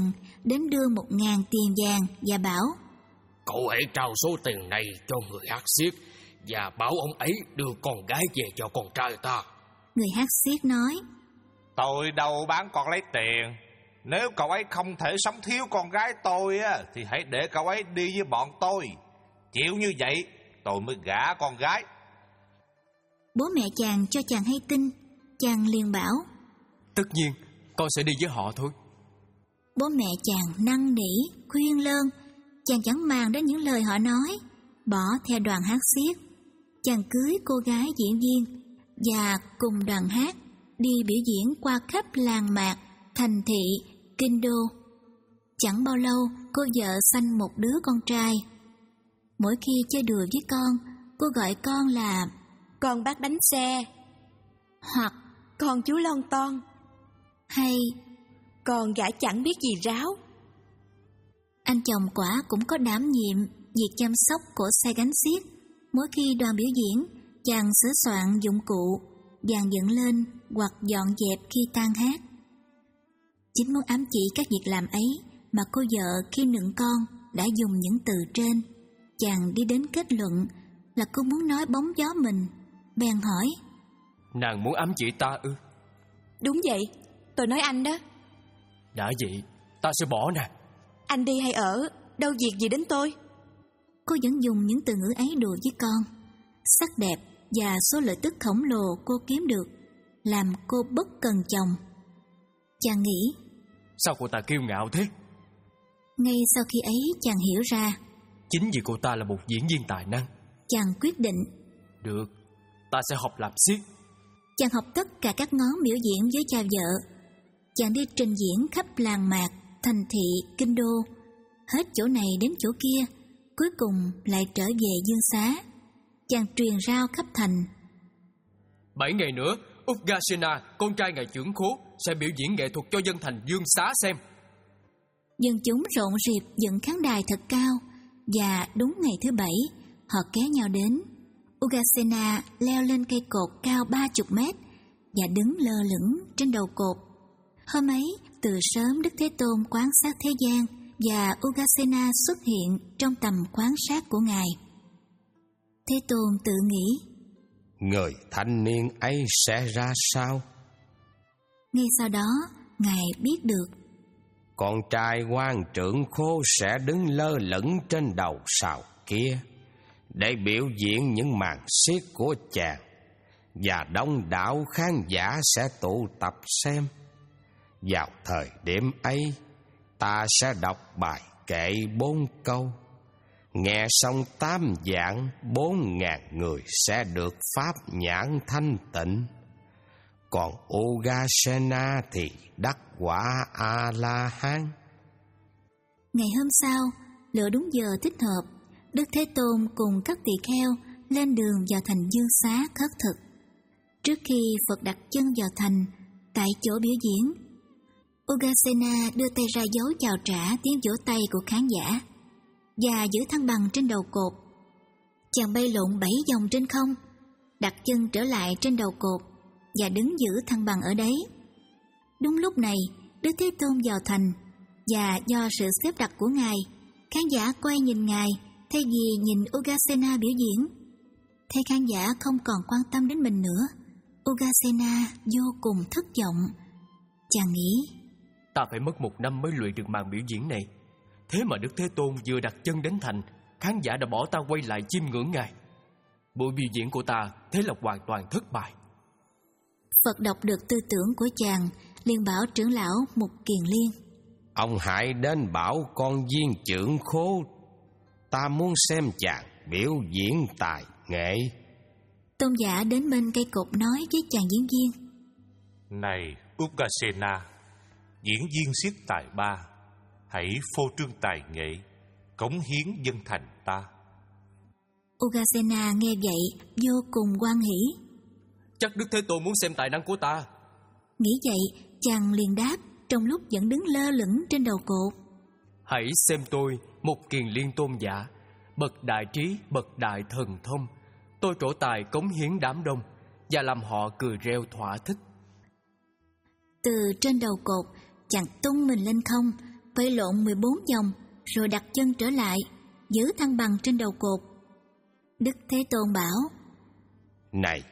đến đưa một ngàn tiền vàng và bảo: Cậu hãy trao số tiền này cho người hát xiếc và bảo ông ấy đưa con gái về cho con trai ta. Người hát xiếc nói: Tôi đâu bán con lấy tiền. Nếu cậu ấy không thể sống thiếu con gái tôi á, thì hãy để cậu ấy đi với bọn tôi. Chịu như vậy tôi mới gả con gái. Bố mẹ chàng cho chàng hay tin, chàng liền bảo: Tất nhiên, con sẽ đi với họ thôi. Bố mẹ chàng năn nỉ, khuyên lơn, chàng chẳng màng đến những lời họ nói, bỏ theo đoàn hát xiếc. Chàng cưới cô gái diễn viên và cùng đoàn hát đi biểu diễn qua khắp làng mạc, thành thị, kinh đô. Chẳng bao lâu, cô vợ sanh một đứa con trai. Mỗi khi chơi đùa với con, cô gọi con là Con bác đánh xe, hoặc con chú lon ton, hay con gã chẳng biết gì ráo. anh chồng quả cũng có đảm nhiệm việc chăm sóc của xe gánh xiếc. Mỗi khi đoàn biểu diễn, chàng sửa soạn dụng cụ, dàn dựng lên hoặc dọn dẹp khi tan hát. Chính muốn ám chỉ các việc làm ấy mà cô vợ khi nựng con đã dùng những từ trên. Chàng đi đến kết luận là cô muốn nói bóng gió mình, bèn hỏi: Nàng muốn ám chỉ ta ư? Đúng vậy, tôi nói anh đó. Đã vậy, ta sẽ bỏ nàng. Anh đi hay ở, đâu việc gì đến tôi. Cô vẫn dùng những từ ngữ ấy đùa với con. Sắc đẹp và số lợi tức khổng lồ cô kiếm được làm cô bất cần chồng. Chàng nghĩ: Sao cô ta kiêu ngạo thế? Ngay sau khi ấy chàng hiểu ra. Chính vì cô ta là một diễn viên tài năng. Chàng quyết định: Được, ta sẽ học làm xiếc. Chàng học tất cả các ngón biểu diễn với cha vợ. Chàng đi trình diễn khắp làng mạc, thành thị, kinh đô, hết chỗ này đến chỗ kia, cuối cùng lại trở về Dương Xá. Chàng truyền rao khắp thành: Bảy ngày nữa, Ugasena, con trai ngài trưởng khố, sẽ biểu diễn nghệ thuật cho dân thành Dương Xá xem. Dân chúng rộn rịp dựng khán đài thật cao, và đúng ngày thứ bảy, họ kéo nhau đến. Ugasena leo lên cây cột cao ba chục mét và đứng lơ lửng trên đầu cột. Hôm ấy, từ sớm Đức Thế Tôn quan sát thế gian và Ugasena xuất hiện trong tầm quan sát của Ngài. Thế Tôn tự nghĩ: Người thanh niên ấy sẽ ra sao? Ngay sau đó, Ngài biết được Con trai quan trưởng khố sẽ đứng lơ lửng trên đầu sào kia để biểu diễn những màn xiếc của chàng, và đông đảo khán giả sẽ tụ tập xem. Vào thời điểm ấy, ta sẽ đọc bài kệ bốn câu. Nghe xong tám dạng, bốn ngàn người sẽ được pháp nhãn thanh tịnh. Còn Ugasena thì đắc quả A-la-hán. Ngày hôm sau, lựa đúng giờ thích hợp, Đức Thế Tôn cùng các tỳ kheo lên đường vào thành Dương Xá khất thực. Trước khi Phật đặt chân vào thành, tại chỗ biểu diễn, Ugasena đưa tay ra dấu chào trả tiếng vỗ tay của khán giả và giữ thăng bằng trên đầu cột. Chàng bay lộn bảy vòng trên không, đặt chân trở lại trên đầu cột và đứng giữ thăng bằng ở đấy. Đúng lúc này, Đức Thế Tôn vào thành, và do sự xếp đặt của Ngài, khán giả quay nhìn Ngài thay vì nhìn Ugasena biểu diễn. Thấy khán giả không còn quan tâm đến mình nữa, Ugasena vô cùng thất vọng. Chàng nghĩ: Ta phải mất một năm mới luyện được màn biểu diễn này. Thế mà Đức Thế Tôn vừa đặt chân đến thành, khán giả đã bỏ ta quay lại chiêm ngưỡng Ngài. Buổi biểu diễn của ta thế là hoàn toàn thất bại. Phật đọc được tư tưởng của chàng, liền bảo trưởng lão Mục Kiền Liên: Ông hãy đến bảo con viên trưởng khố, ta muốn xem chàng biểu diễn tài nghệ. Tôn giả đến bên cây cột nói với chàng diễn viên: Này Ugasena, diễn viên xiếc tài ba, hãy phô trương tài nghệ, cống hiến dân thành ta. Ugasena nghe vậy vô cùng hoan hỉ. Chắc Đức Thế Tôn muốn xem tài năng của ta. Nghĩ vậy, chàng liền đáp trong lúc vẫn đứng lơ lửng trên đầu cột: Hãy xem tôi, một Kiền Liên tôn giả, bậc đại trí, bậc đại thần thông. Tôi trổ tài cống hiến đám đông và làm họ cười reo thỏa thích. Từ trên đầu cột, chàng tung mình lên không, quay lộn mười bốn vòng, rồi đặt chân trở lại, giữ thăng bằng trên đầu cột. Đức Thế Tôn bảo: Này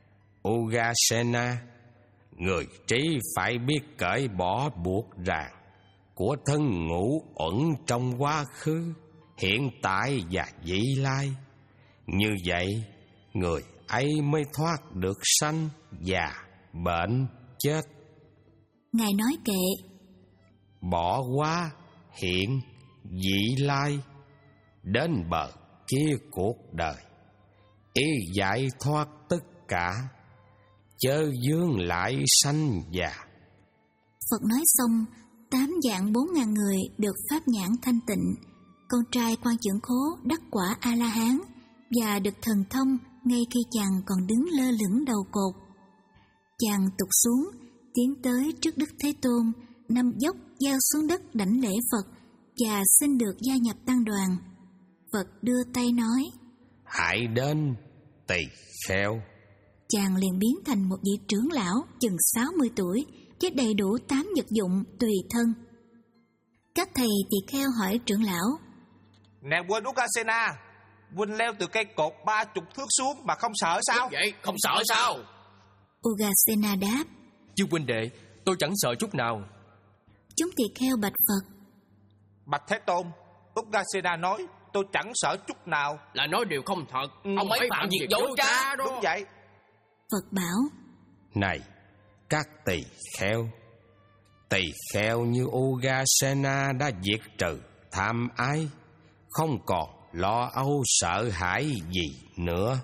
Ugasena, người trí phải biết cởi bỏ buộc ràng của thân ngũ uẩn trong quá khứ, hiện tại và vị lai. Như vậy, người ấy mới thoát được sanh, già, bệnh, chết. Ngài nói kệ: Bỏ quá, hiện, vị lai, đến bờ kia cuộc đời, ý giải thoát tất cả, chớ vướng lại sanh già. Phật nói xong, tám vạn bốn ngàn người được pháp nhãn thanh tịnh. Con trai Quan Chưởng Khố đắc quả A-la-hán và được thần thông ngay khi chàng còn đứng lơ lửng đầu cột. Chàng tụt xuống, tiến tới trước Đức Thế Tôn, nằm dốc giao xuống đất đảnh lễ Phật và xin được gia nhập tăng đoàn. Phật đưa tay nói: Hãy đến, tỳ kheo. Chàng liền biến thành một vị trưởng lão chừng sáu mươi tuổi, với đầy đủ tám vật dụng tùy thân. Các thầy tỳ kheo hỏi trưởng lão: Nè quên Ugasena, Huynh leo từ cây cột ba chục thước xuống mà không sợ sao? Đúng vậy, không sợ sao? Ugasena đáp: Chư huynh đệ, tôi chẳng sợ chút nào. Chúng tỳ kheo bạch Phật: Bạch Thế Tôn, Ugasena nói tôi chẳng sợ chút nào. Là nói điều không thật. Ừ, Ông ấy phạm việc dối trá đó. Đúng vậy. Phật bảo: Này các tỳ kheo, tỳ kheo như Ugasena đã diệt trừ tham ái, không còn lo âu sợ hãi gì nữa.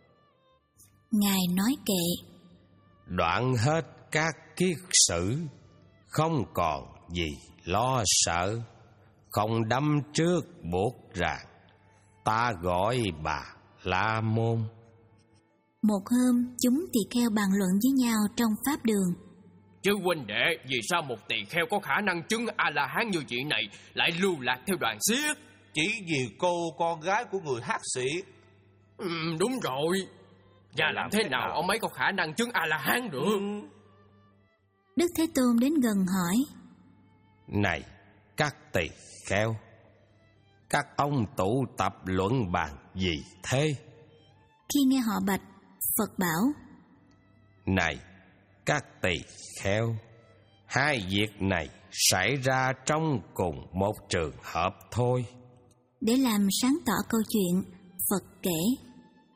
Ngài nói kệ: Đoạn hết các kiết sử, không còn gì lo sợ, không đâm trước buộc ràng, ta gọi bà La Môn. Một hôm, chúng tỳ kheo bàn luận với nhau trong pháp đường: Chư huynh đệ, vì sao một tỳ kheo có khả năng chứng A-la-hán như vị này lại lưu lạc theo đoàn xiết? Chỉ vì cô con gái của người hát sĩ. Ừ, đúng rồi. Và làm thế nào ông ấy có khả năng chứng A-la-hán được? Ừ. Đức Thế Tôn đến gần hỏi: Này các tỳ kheo, các ông tụ tập luận bàn gì thế? Khi nghe họ bạch, Phật bảo: Này các tỳ kheo, hai việc này xảy ra trong cùng một trường hợp thôi. Để làm sáng tỏ câu chuyện, Phật kể: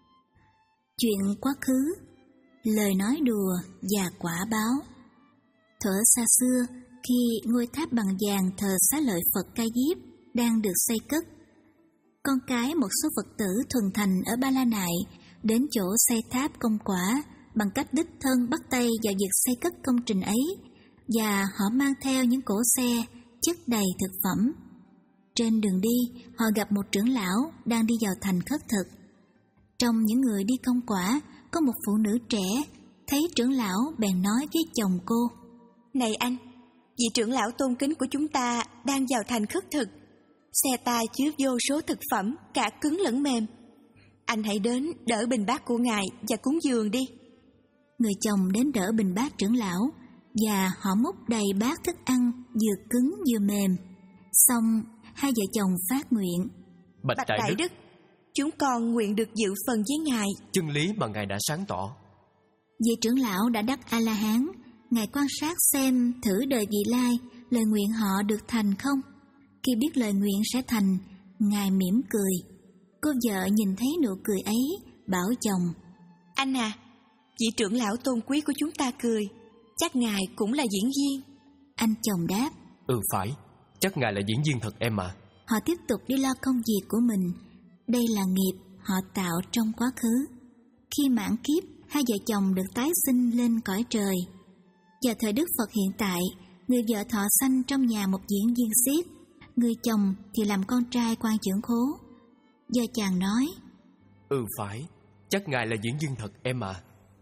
Chuyện quá khứ, lời nói đùa và quả báo. Thuở xa xưa, khi ngôi tháp bằng vàng thờ Xá Lợi Phật Ca Diếp đang được xây cất, con cái một số Phật tử thuần thành ở Ba La Nại đến chỗ xây tháp công quả bằng cách đích thân bắt tay vào việc xây cất công trình ấy, và họ mang theo những cỗ xe chất đầy thực phẩm. Trên đường đi, họ gặp một trưởng lão đang đi vào thành khất thực. Trong những người đi công quả, có một phụ nữ trẻ, thấy trưởng lão bèn nói với chồng cô: Này anh, vị trưởng lão tôn kính của chúng ta đang vào thành khất thực. Xe ta chứa vô số thực phẩm, cả cứng lẫn mềm. Anh hãy đến đỡ bình bát của ngài và cúng dường đi. Người chồng đến đỡ bình bát trưởng lão, và họ múc đầy bát thức ăn vừa cứng vừa mềm. Xong, hai vợ chồng phát nguyện: Bạch, Bạch Đại, Đại Đức, Đức, chúng con nguyện được dự phần với ngài. chân lý mà ngài đã sáng tỏ. Vị trưởng lão đã đắc A-la-hán. Ngài quan sát xem thử đời vị lai, lời nguyện họ được thành không. Khi biết lời nguyện sẽ thành, Ngài mỉm cười. Cô vợ nhìn thấy nụ cười ấy, bảo chồng: Anh à, vị trưởng lão tôn quý của chúng ta cười, chắc ngài cũng là diễn viên. Anh chồng đáp: Ừ phải, chắc ngài là diễn viên thật em ạ. Họ tiếp tục đi lo công việc của mình. Đây là nghiệp họ tạo trong quá khứ. Khi mãn kiếp, hai vợ chồng được tái sinh lên cõi trời. Vào thời Đức Phật hiện tại, người vợ thọ sanh trong nhà một diễn viên xiếc, người chồng thì làm con trai Quan Chưởng Khố. Do chàng nói: Ừ phải, chắc ngài là diễn viên thật em ạ.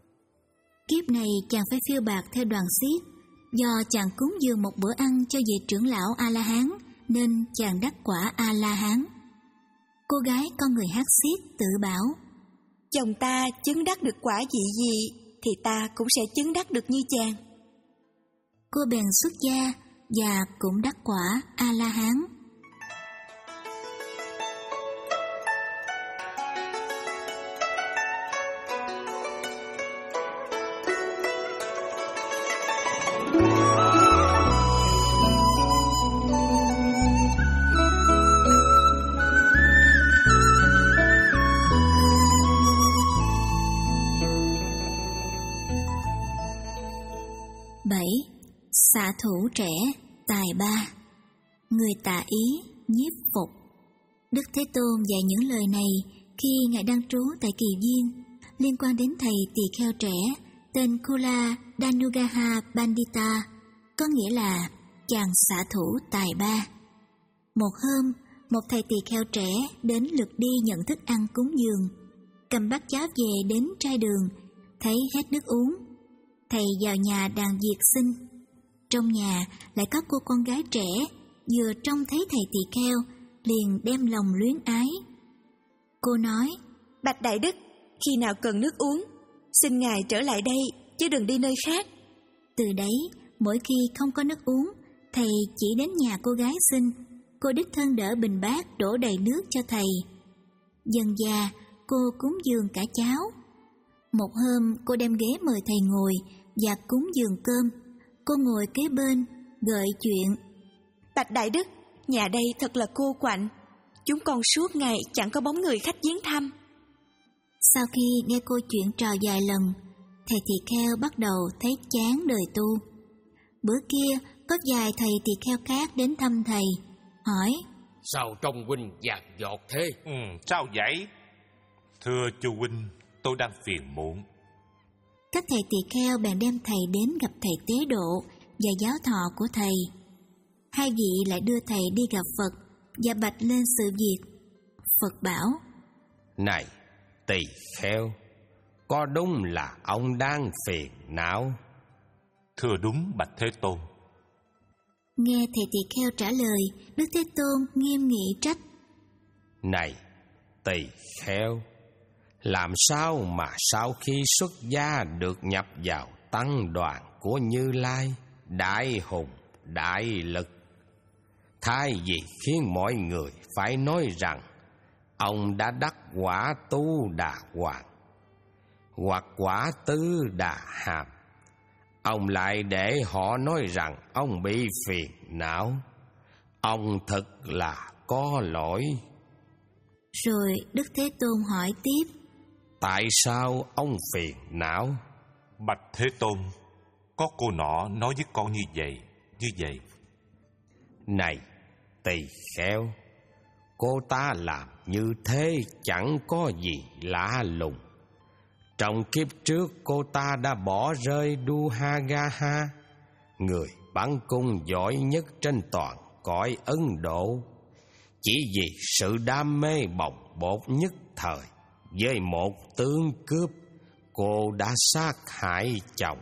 Kiếp này chàng phải phiêu bạt theo đoàn xiếc. Do chàng cúng dường một bữa ăn cho vị trưởng lão A-la-hán, nên chàng đắc quả A-la-hán. Cô gái con người hát xiếc tự bảo: Chồng ta chứng đắc được quả vị gì thì ta cũng sẽ chứng đắc được như chàng. Cô bèn xuất gia, và cũng đắc quả A-la-hán. bảy. Xạ thủ trẻ tài ba, người tà ý nhiếp phục. Đức Thế Tôn dạy những lời này khi Ngài đang trú tại Kỳ Viên, liên quan đến thầy tỳ kheo trẻ tên Kula Danugaha Pandita, có nghĩa là chàng xạ thủ tài ba. Một hôm, một thầy tỳ kheo trẻ đến lượt đi nhận thức ăn cúng dường, cầm bát cháo về đến trai đường, thấy hết nước uống. Thầy vào nhà đàn diệt sinh. Trong nhà lại có cô con gái trẻ, vừa trông thấy thầy tỳ kheo liền đem lòng luyến ái. Cô nói: Bạch Đại Đức, khi nào cần nước uống, xin Ngài trở lại đây chứ đừng đi nơi khác. Từ đấy, mỗi khi không có nước uống, thầy chỉ đến nhà cô gái xin, cô đích thân đỡ bình bát đổ đầy nước cho thầy. Dần dà, cô cúng dường cả cháo. Một hôm, cô đem ghế mời thầy ngồi và cúng dường cơm. Cô ngồi kế bên, gợi chuyện: Bạch Đại Đức, nhà đây thật là cô quạnh. Chúng con suốt ngày chẳng có bóng người khách viếng thăm. Sau khi nghe cô chuyện trò vài lần, thầy tỳ kheo bắt đầu thấy chán đời tu. Bữa kia, có vài thầy tỳ kheo khác đến thăm thầy, hỏi: Sao trông huynh dạt dọt thế? Ừ, sao vậy? Thưa chu huynh, tôi đang phiền muộn. Các thầy tỳ kheo bèn đem thầy đến gặp thầy Tế Độ và giáo thọ của thầy. Hai vị lại đưa thầy đi gặp Phật và bạch lên sự việc. Phật bảo: Này tỳ kheo, có đúng là ông đang phiền não? Thưa đúng bạch Thế Tôn. Nghe thầy tỳ kheo trả lời, Đức Thế Tôn nghiêm nghị trách: Này tỳ kheo, làm sao mà sau khi xuất gia được nhập vào tăng đoàn của Như Lai, đại hùng, đại lực, thay vì khiến mọi người phải nói rằng ông đã đắc quả tu đà hoàng hoặc quả tứ đà hàm, ông lại để họ nói rằng ông bị phiền não. Ông thật là có lỗi. Rồi Đức Thế Tôn hỏi tiếp: Tại sao ông phiền não? Bạch Thế Tôn, có cô nọ nói với con như vậy, như vậy. Này tỳ kheo, cô ta làm như thế chẳng có gì lạ lùng. Trong kiếp trước cô ta đã bỏ rơi Duhagaha, người bắn cung giỏi nhất trên toàn cõi Ấn Độ, chỉ vì sự đam mê bồng bột nhất thời. Với một tướng cướp, cô đã sát hại chồng.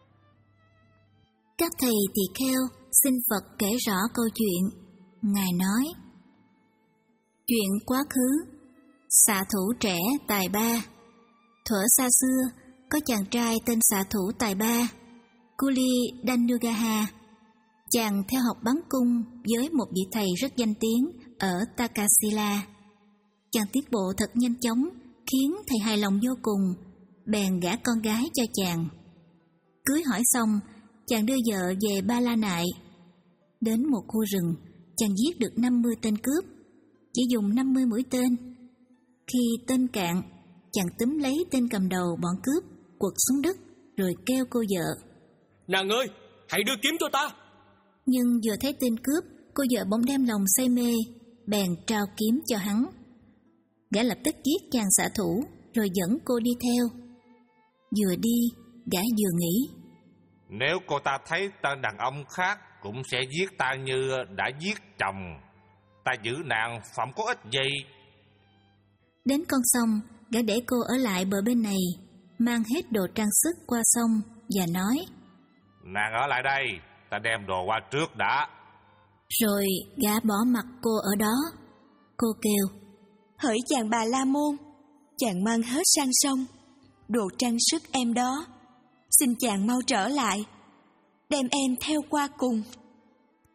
Các thầy tỳ kheo xin Phật kể rõ câu chuyện. Ngài nói: Chuyện quá khứ, xạ thủ trẻ tài ba. Thuở xa xưa, có chàng trai tên xạ thủ tài ba, Kuli Danugaha. Chàng theo học bắn cung với một vị thầy rất danh tiếng ở Takasila. Chàng tiết bộ thật nhanh chóng, khiến thầy hài lòng vô cùng, bèn gả con gái cho chàng. Cưới hỏi xong, chàng đưa vợ về Ba La Nại. Đến một khu rừng, chàng giết được năm mươi tên cướp, chỉ dùng năm mươi mũi tên. Khi tên cạn, chàng túm lấy tên cầm đầu bọn cướp, quật xuống đất, rồi kêu cô vợ: Nàng ơi, hãy đưa kiếm cho ta. Nhưng vừa thấy tên cướp, cô vợ bỗng đem lòng say mê, bèn trao kiếm cho hắn. Gã lập tức giết chàng xạ thủ, rồi dẫn cô đi theo. Vừa đi, gã vừa nghĩ: Nếu cô ta thấy tên đàn ông khác cũng sẽ giết ta như đã giết chồng, ta giữ nàng phẩm có ích gì? Đến con sông, gã để cô ở lại bờ bên này, mang hết đồ trang sức qua sông và nói: Nàng ở lại đây, ta đem đồ qua trước đã. Rồi gã bỏ mặc cô ở đó. Cô kêu: Hỡi chàng Bà La Môn, chàng mang hết sang sông, đồ trang sức em đó, xin chàng mau trở lại, đem em theo qua cùng.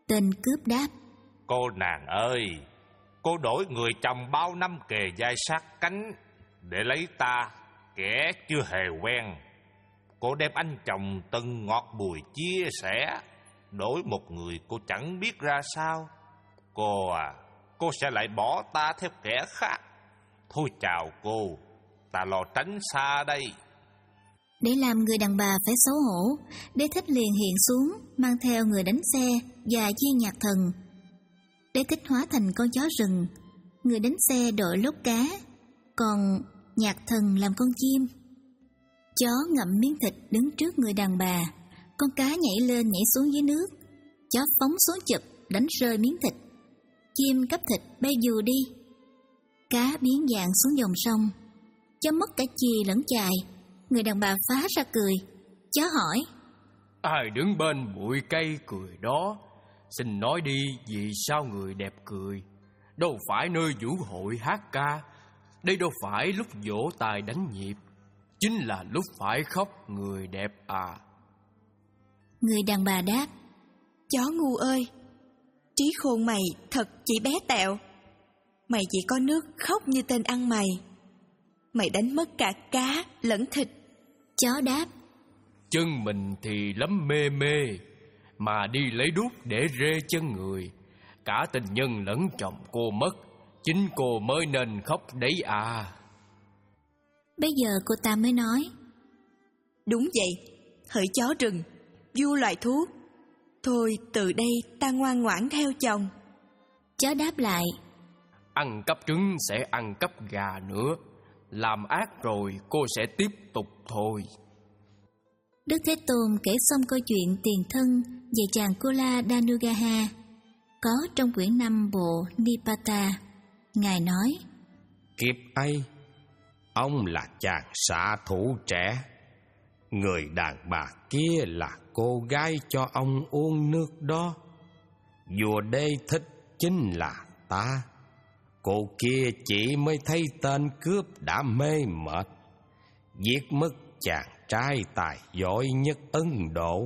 Tên cướp đáp: Cô nàng ơi, cô đổi người chồng bao năm kề vai sát cánh để lấy ta, kẻ chưa hề quen. Cô đem anh chồng từng ngọt bùi chia sẻ, đổi một người cô chẳng biết ra sao. Cô à, cô sẽ lại bỏ ta theo kẻ khác. Thôi chào cô, ta lo tránh xa đây. Để làm người đàn bà phải xấu hổ, Đế Thích liền hiện xuống, mang theo người đánh xe và viên nhạc thần. Đế Thích hóa thành con chó rừng, người đánh xe đội lốt cá, còn nhạc thần làm con chim. Chó ngậm miếng thịt đứng trước người đàn bà, con cá nhảy lên nhảy xuống dưới nước. Chó phóng xuống chụp, đánh rơi miếng thịt. Chim cắp thịt bay dù đi. Cá biến dạng xuống dòng sông. Chó mất cả chì lẫn chài. Người đàn bà phá ra cười. Chó hỏi: Ai đứng bên bụi cây cười đó? Xin nói đi, vì sao người đẹp cười? Đâu phải nơi vũ hội hát ca, đây đâu phải lúc vỗ tay đánh nhịp, chính là lúc phải khóc người đẹp à. Người đàn bà đáp: Chó ngu ơi, trí khôn mày thật chỉ bé tẹo. Mày chỉ có nước khóc như tên ăn mày. Mày đánh mất cả cá lẫn thịt. Chó đáp: Chân mình thì lắm mê mê, mà đi lấy đuốc để rê chân người. Cả tình nhân lẫn chồng cô mất, chính cô mới nên khóc đấy à. Bây giờ cô ta mới nói: Đúng vậy, hỡi chó rừng, vua loài thú. Thôi từ đây ta ngoan ngoãn theo chồng. Chó đáp lại: Ăn cắp trứng sẽ ăn cắp gà nữa. Làm ác rồi cô sẽ tiếp tục thôi. Đức Thế Tôn kể xong câu chuyện tiền thân về chàng Kula Danugaha có trong quyển năm bộ Nipata. Ngài nói: Kiếp ấy, ông là chàng xạ thủ trẻ. Người đàn bà kia là cô gái cho ông uống nước đó. Vua Đế Thích chính là ta. Cô kia chỉ mới thấy tên cướp đã mê mệt, giết mất chàng trai tài giỏi nhất Ấn Độ.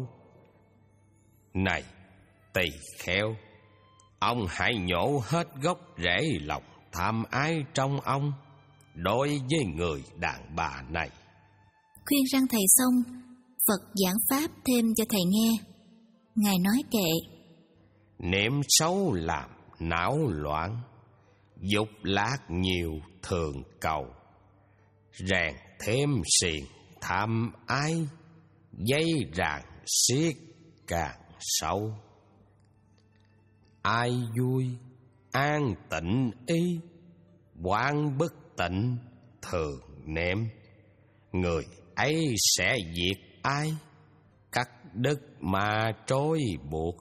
Này tỳ kheo, ông hãy nhổ hết gốc rễ lòng tham ái trong ông đối với người đàn bà này. Khuyên răng thầy xong, Phật giảng pháp thêm cho thầy nghe. Ngài nói kệ: Niệm xấu làm não loạn, dục lạc nhiều thường cầu. Rèn thêm xiềng tham ái, dây ràng siết càng sâu. Ai vui an tịnh ý, quán bất tịnh thường niệm. Người ấy sẽ diệt ai, cắt đứt mà trói buộc.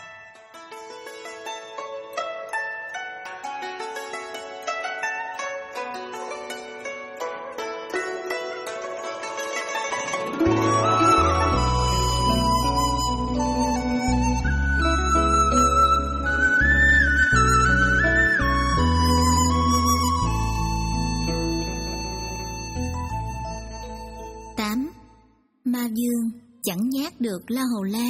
Ma Dương chẳng nhát được La Hầu La.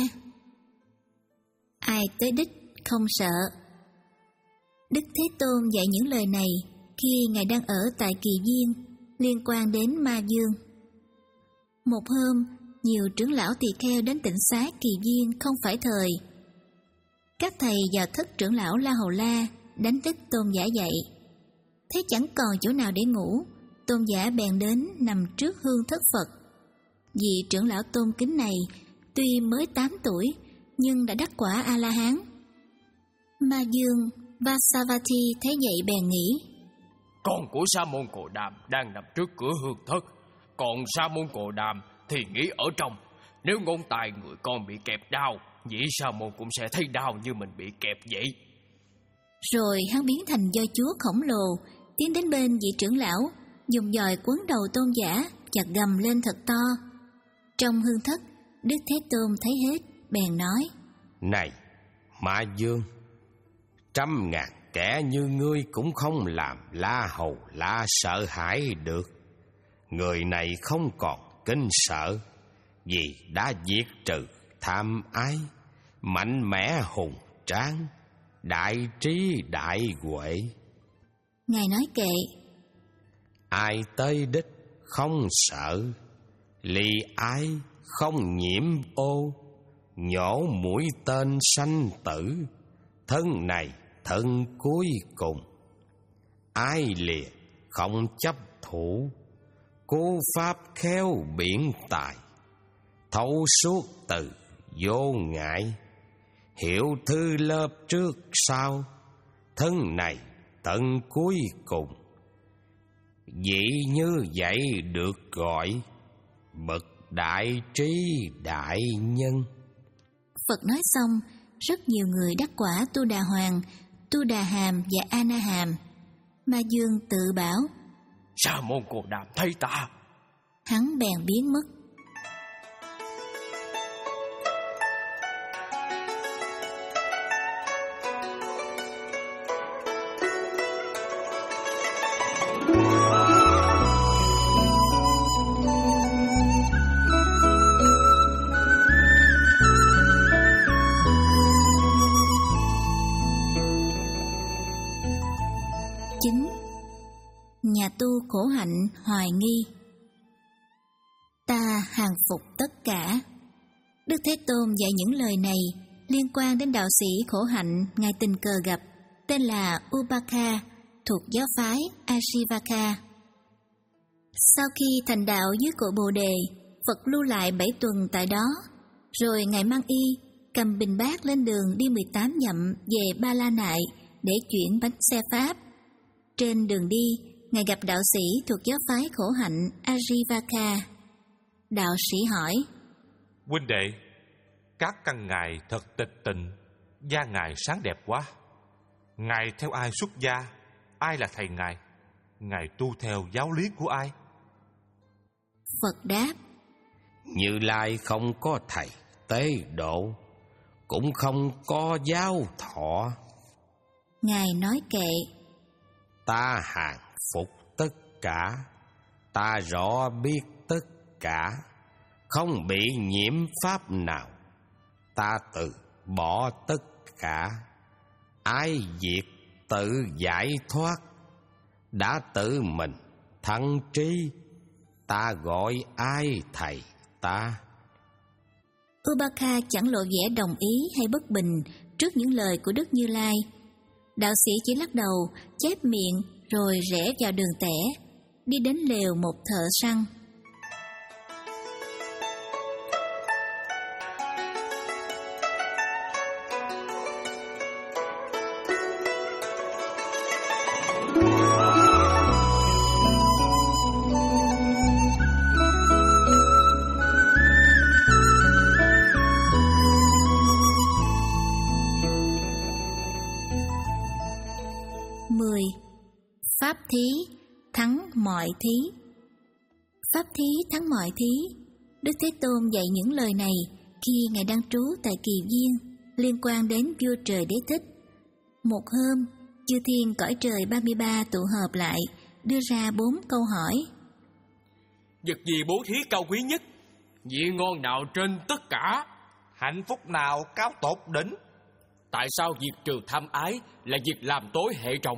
Ai tới đích không sợ. Đức Thế Tôn dạy những lời này khi Ngài đang ở tại Kỳ Viên liên quan đến Ma Dương. Một hôm, nhiều trưởng lão tỳ kheo đến tịnh xá Kỳ Viên không phải thời. Các thầy vào thất trưởng lão La Hầu La đánh thức Tôn giả dậy. Thấy chẳng còn chỗ nào để ngủ, Tôn giả bèn đến nằm trước hương thất Phật. Vị trưởng lão tôn kính này tuy mới tám tuổi nhưng đã đắc quả A-la-hán. Ma Dương Vasavati thấy vậy bèn nghĩ: Con của Sa môn Cồ Đàm đang nằm trước cửa hương thất, còn Sa môn Cồ Đàm thì nghĩ ở trong. Nếu ngón tay người con bị kẹp đau, vị Sa môn cũng sẽ thấy đau như mình bị kẹp vậy. Rồi hắn biến thành voi chúa khổng lồ, tiến đến bên vị trưởng lão, dùng dòi quấn đầu Tôn giả, chặt gầm lên thật to. Trong hương thất, Đức Thế Tôn thấy hết, bèn nói: Này Ma Dương, trăm ngàn kẻ như ngươi cũng không làm La Hầu La sợ hãi được. Người này không còn kinh sợ, vì đã diệt trừ tham ái, mạnh mẽ hùng tráng, đại trí đại huệ. Ngài nói kệ: Ai tới đích không sợ, lì ái không nhiễm ô, nhổ mũi tên sanh tử, thân này thân cuối cùng. Ai lìa không chấp thủ, cố pháp khéo biển tài, thấu suốt từ vô ngại, hiểu thư lớp trước sau, thân này tận cuối cùng. Vậy như vậy được gọi bậc đại trí đại nhân. Phật nói xong, rất nhiều người đắc quả Tu Đà Hoàng, Tu Đà Hàm và A Na Hàm. Ma Dương tự bảo: Sa môn Cồ Đàm thấy ta. Hắn bèn biến mất. Nhà tu khổ hạnh hoài nghi. Ta hàng phục tất cả. Đức Thế Tôn dạy những lời này liên quan đến đạo sĩ khổ hạnh Ngài tình cờ gặp, tên là Ubaka, thuộc giáo phái Asivaka. Sau khi thành đạo dưới cội Bồ Đề, Phật lưu lại bảy tuần tại đó, rồi Ngài mang y, cầm bình bát lên đường đi mười tám dặm về Ba La Nại để chuyển bánh xe Pháp. Trên đường đi, Ngài gặp đạo sĩ thuộc giáo phái khổ hạnh Asivaka. Đạo sĩ hỏi: Huynh đệ, các căn ngài thật tịch tịnh, da ngài sáng đẹp quá. Ngài theo ai xuất gia? Ai là thầy ngài? Ngài tu theo giáo lý của ai? Phật đáp: Như Lai không có thầy tế độ, cũng không có giáo thọ. Ngài nói kệ: Ta hàng phục tất cả, ta rõ biết tất cả, không bị nhiễm pháp nào. Ta tự bỏ tất cả, ái diệt tự giải thoát. Đã tự mình thăng trí, ta gọi ai thầy ta? Ubaka chẳng lộ vẻ đồng ý hay bất bình trước những lời của Đức Như Lai. Đạo sĩ chỉ lắc đầu, chép miệng, rồi rẽ vào đường tẻ, đi đến lều một thợ săn. mười. Pháp thí thắng mọi thí. Pháp thí thắng mọi thí. Đức Thế Tôn dạy những lời này khi Ngài đang trú tại Kỳ Viên, liên quan đến vua trời Đế Thích. Một hôm, chư thiên cõi trời ba mươi ba tụ họp lại, đưa ra bốn câu hỏi. Vật gì bố thí cao quý nhất? Vị ngon nào trên tất cả? Hạnh phúc nào cao tột đỉnh? Tại sao việc trừ tham ái là việc làm tối hệ trọng?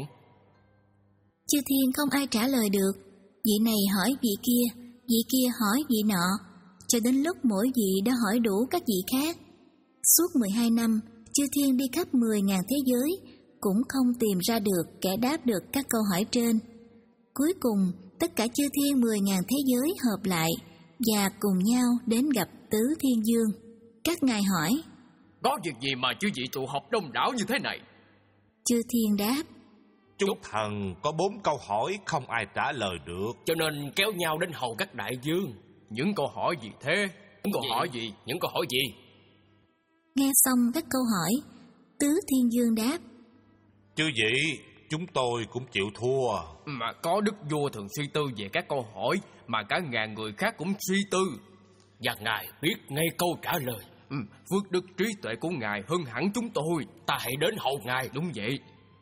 Chư thiên không ai trả lời được. Vị này hỏi vị kia, vị kia hỏi vị nọ, cho đến lúc mỗi vị đã hỏi đủ các vị khác. Suốt mười hai năm, chư thiên đi khắp mười ngàn thế giới, cũng không tìm ra được kẻ đáp được các câu hỏi trên. Cuối cùng, tất cả chư thiên mười ngàn thế giới hợp lại và cùng nhau đến gặp Tứ Thiên Dương. Các ngài hỏi: Có việc gì mà chư vị tụ họp đông đảo như thế này? Chư thiên đáp: Chúng thần có bốn câu hỏi không ai trả lời được, cho nên kéo nhau đến hầu các đại vương. Những câu hỏi gì thế? Những câu hỏi gì? Những câu hỏi gì? Nghe xong các câu hỏi, Tứ Thiên Dương đáp: Chư vị, chúng tôi cũng chịu thua. Mà có đức vua thường suy tư về các câu hỏi mà cả ngàn người khác cũng suy tư, và ngài biết ngay câu trả lời. Ừ, phước đức trí tuệ của ngài hơn hẳn chúng tôi. Ta hãy đến hầu ngài. Đúng vậy.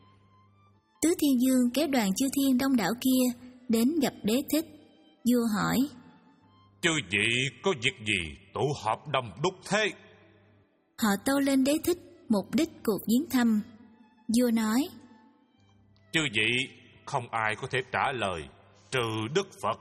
Tứ Thiên Dương kéo đoàn chư thiên đông đảo kia đến gặp Đế Thích. Vua hỏi: Chư vị có việc gì tụ họp đông đúc thế? Họ tâu lên Đế Thích mục đích cuộc viếng thăm. Vua nói: Chư vị không ai có thể trả lời trừ Đức Phật.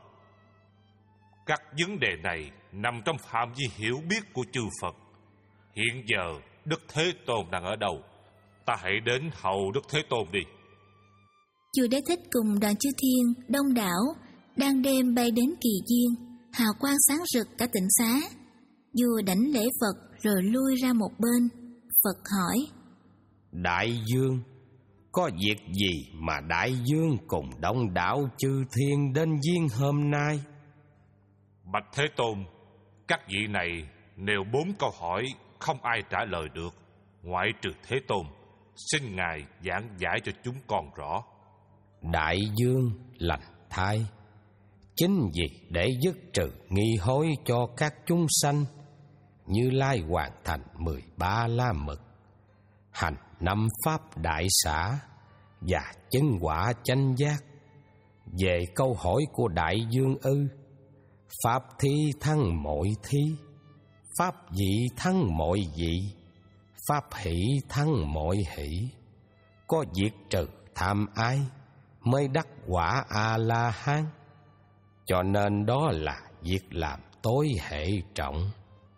Các vấn đề này nằm trong phạm vi hiểu biết của chư Phật. Hiện giờ Đức Thế Tôn đang ở đâu? Ta hãy đến hầu Đức Thế Tôn đi. Vua Đế Thích cùng đoàn chư thiên đông đảo đang đêm bay đến Kỳ Viên, hào quang sáng rực cả tịnh xá. Vua đảnh lễ Phật rồi lui ra một bên. Phật hỏi: Đại vương, có việc gì mà đại vương cùng đông đảo chư thiên đến viếng hôm nay? Bạch Thế Tôn, các vị này nêu bốn câu hỏi không ai trả lời được, ngoại trừ Thế Tôn. Xin Ngài giảng giải cho chúng con rõ. Đại vương lành thay, chính vì để dứt trừ nghi hối cho các chúng sanh, Như Lai hoàn thành mười ba la mật, hành năm pháp đại xả và chứng quả chánh giác. Về câu hỏi của đại vương ư, pháp thi thắng mọi thi, pháp dị thắng mọi dị, pháp hỷ thắng mọi hỷ. Có diệt trừ tham ái mới đắc quả A-la-hán, cho nên đó là việc làm tối hệ trọng.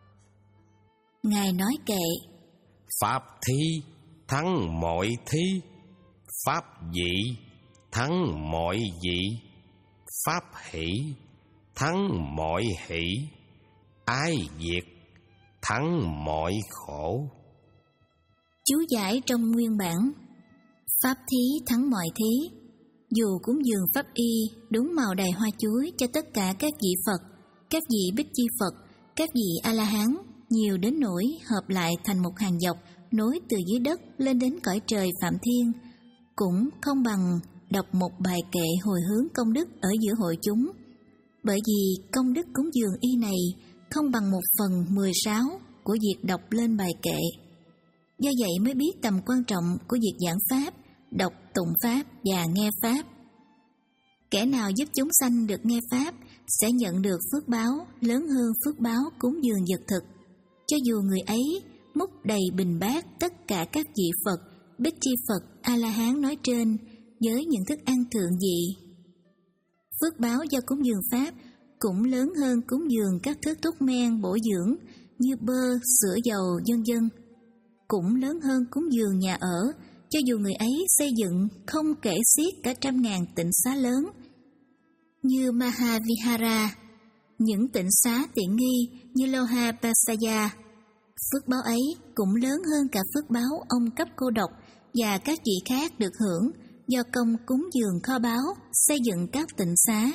Ngài nói kệ: Pháp thi thắng mọi thi, pháp dị thắng mọi dị, pháp hỷ thắng mọi hỷ, ái diệt thắng mọi khổ. Chú giải trong nguyên bản: Pháp thí thắng mọi thí. Dù cúng dường pháp y đúng màu đầy hoa chuối cho tất cả các vị Phật, các vị Bích Chi Phật, các vị A-la-hán, nhiều đến nỗi hợp lại thành một hàng dọc nối từ dưới đất lên đến cõi trời Phạm Thiên, cũng không bằng đọc một bài kệ hồi hướng công đức ở giữa hội chúng. Bởi vì công đức cúng dường y này không bằng một phần mười sáu của việc đọc lên bài kệ. Do vậy mới biết tầm quan trọng của việc giảng pháp, đọc tụng pháp và nghe pháp. Kẻ nào giúp chúng sanh được nghe pháp sẽ nhận được phước báo lớn hơn phước báo cúng dường vật thực, cho dù người ấy múc đầy bình bát tất cả các vị Phật, Bích Chi Phật, A-la-hán nói trên với những thức ăn thượng vị. Phước báo do cúng dường pháp cũng lớn hơn cúng dường các thức thuốc men bổ dưỡng như bơ, sữa dầu, vân vân. Cũng lớn hơn cúng dường nhà ở, cho dù người ấy xây dựng không kể xiết cả trăm ngàn tịnh xá lớn như Mahavihara, những tịnh xá tiện nghi như Lohapasaya. Phước báo ấy cũng lớn hơn cả phước báo ông cấp cô độc và các vị khác được hưởng do công cúng dường kho báu, xây dựng các tịnh xá.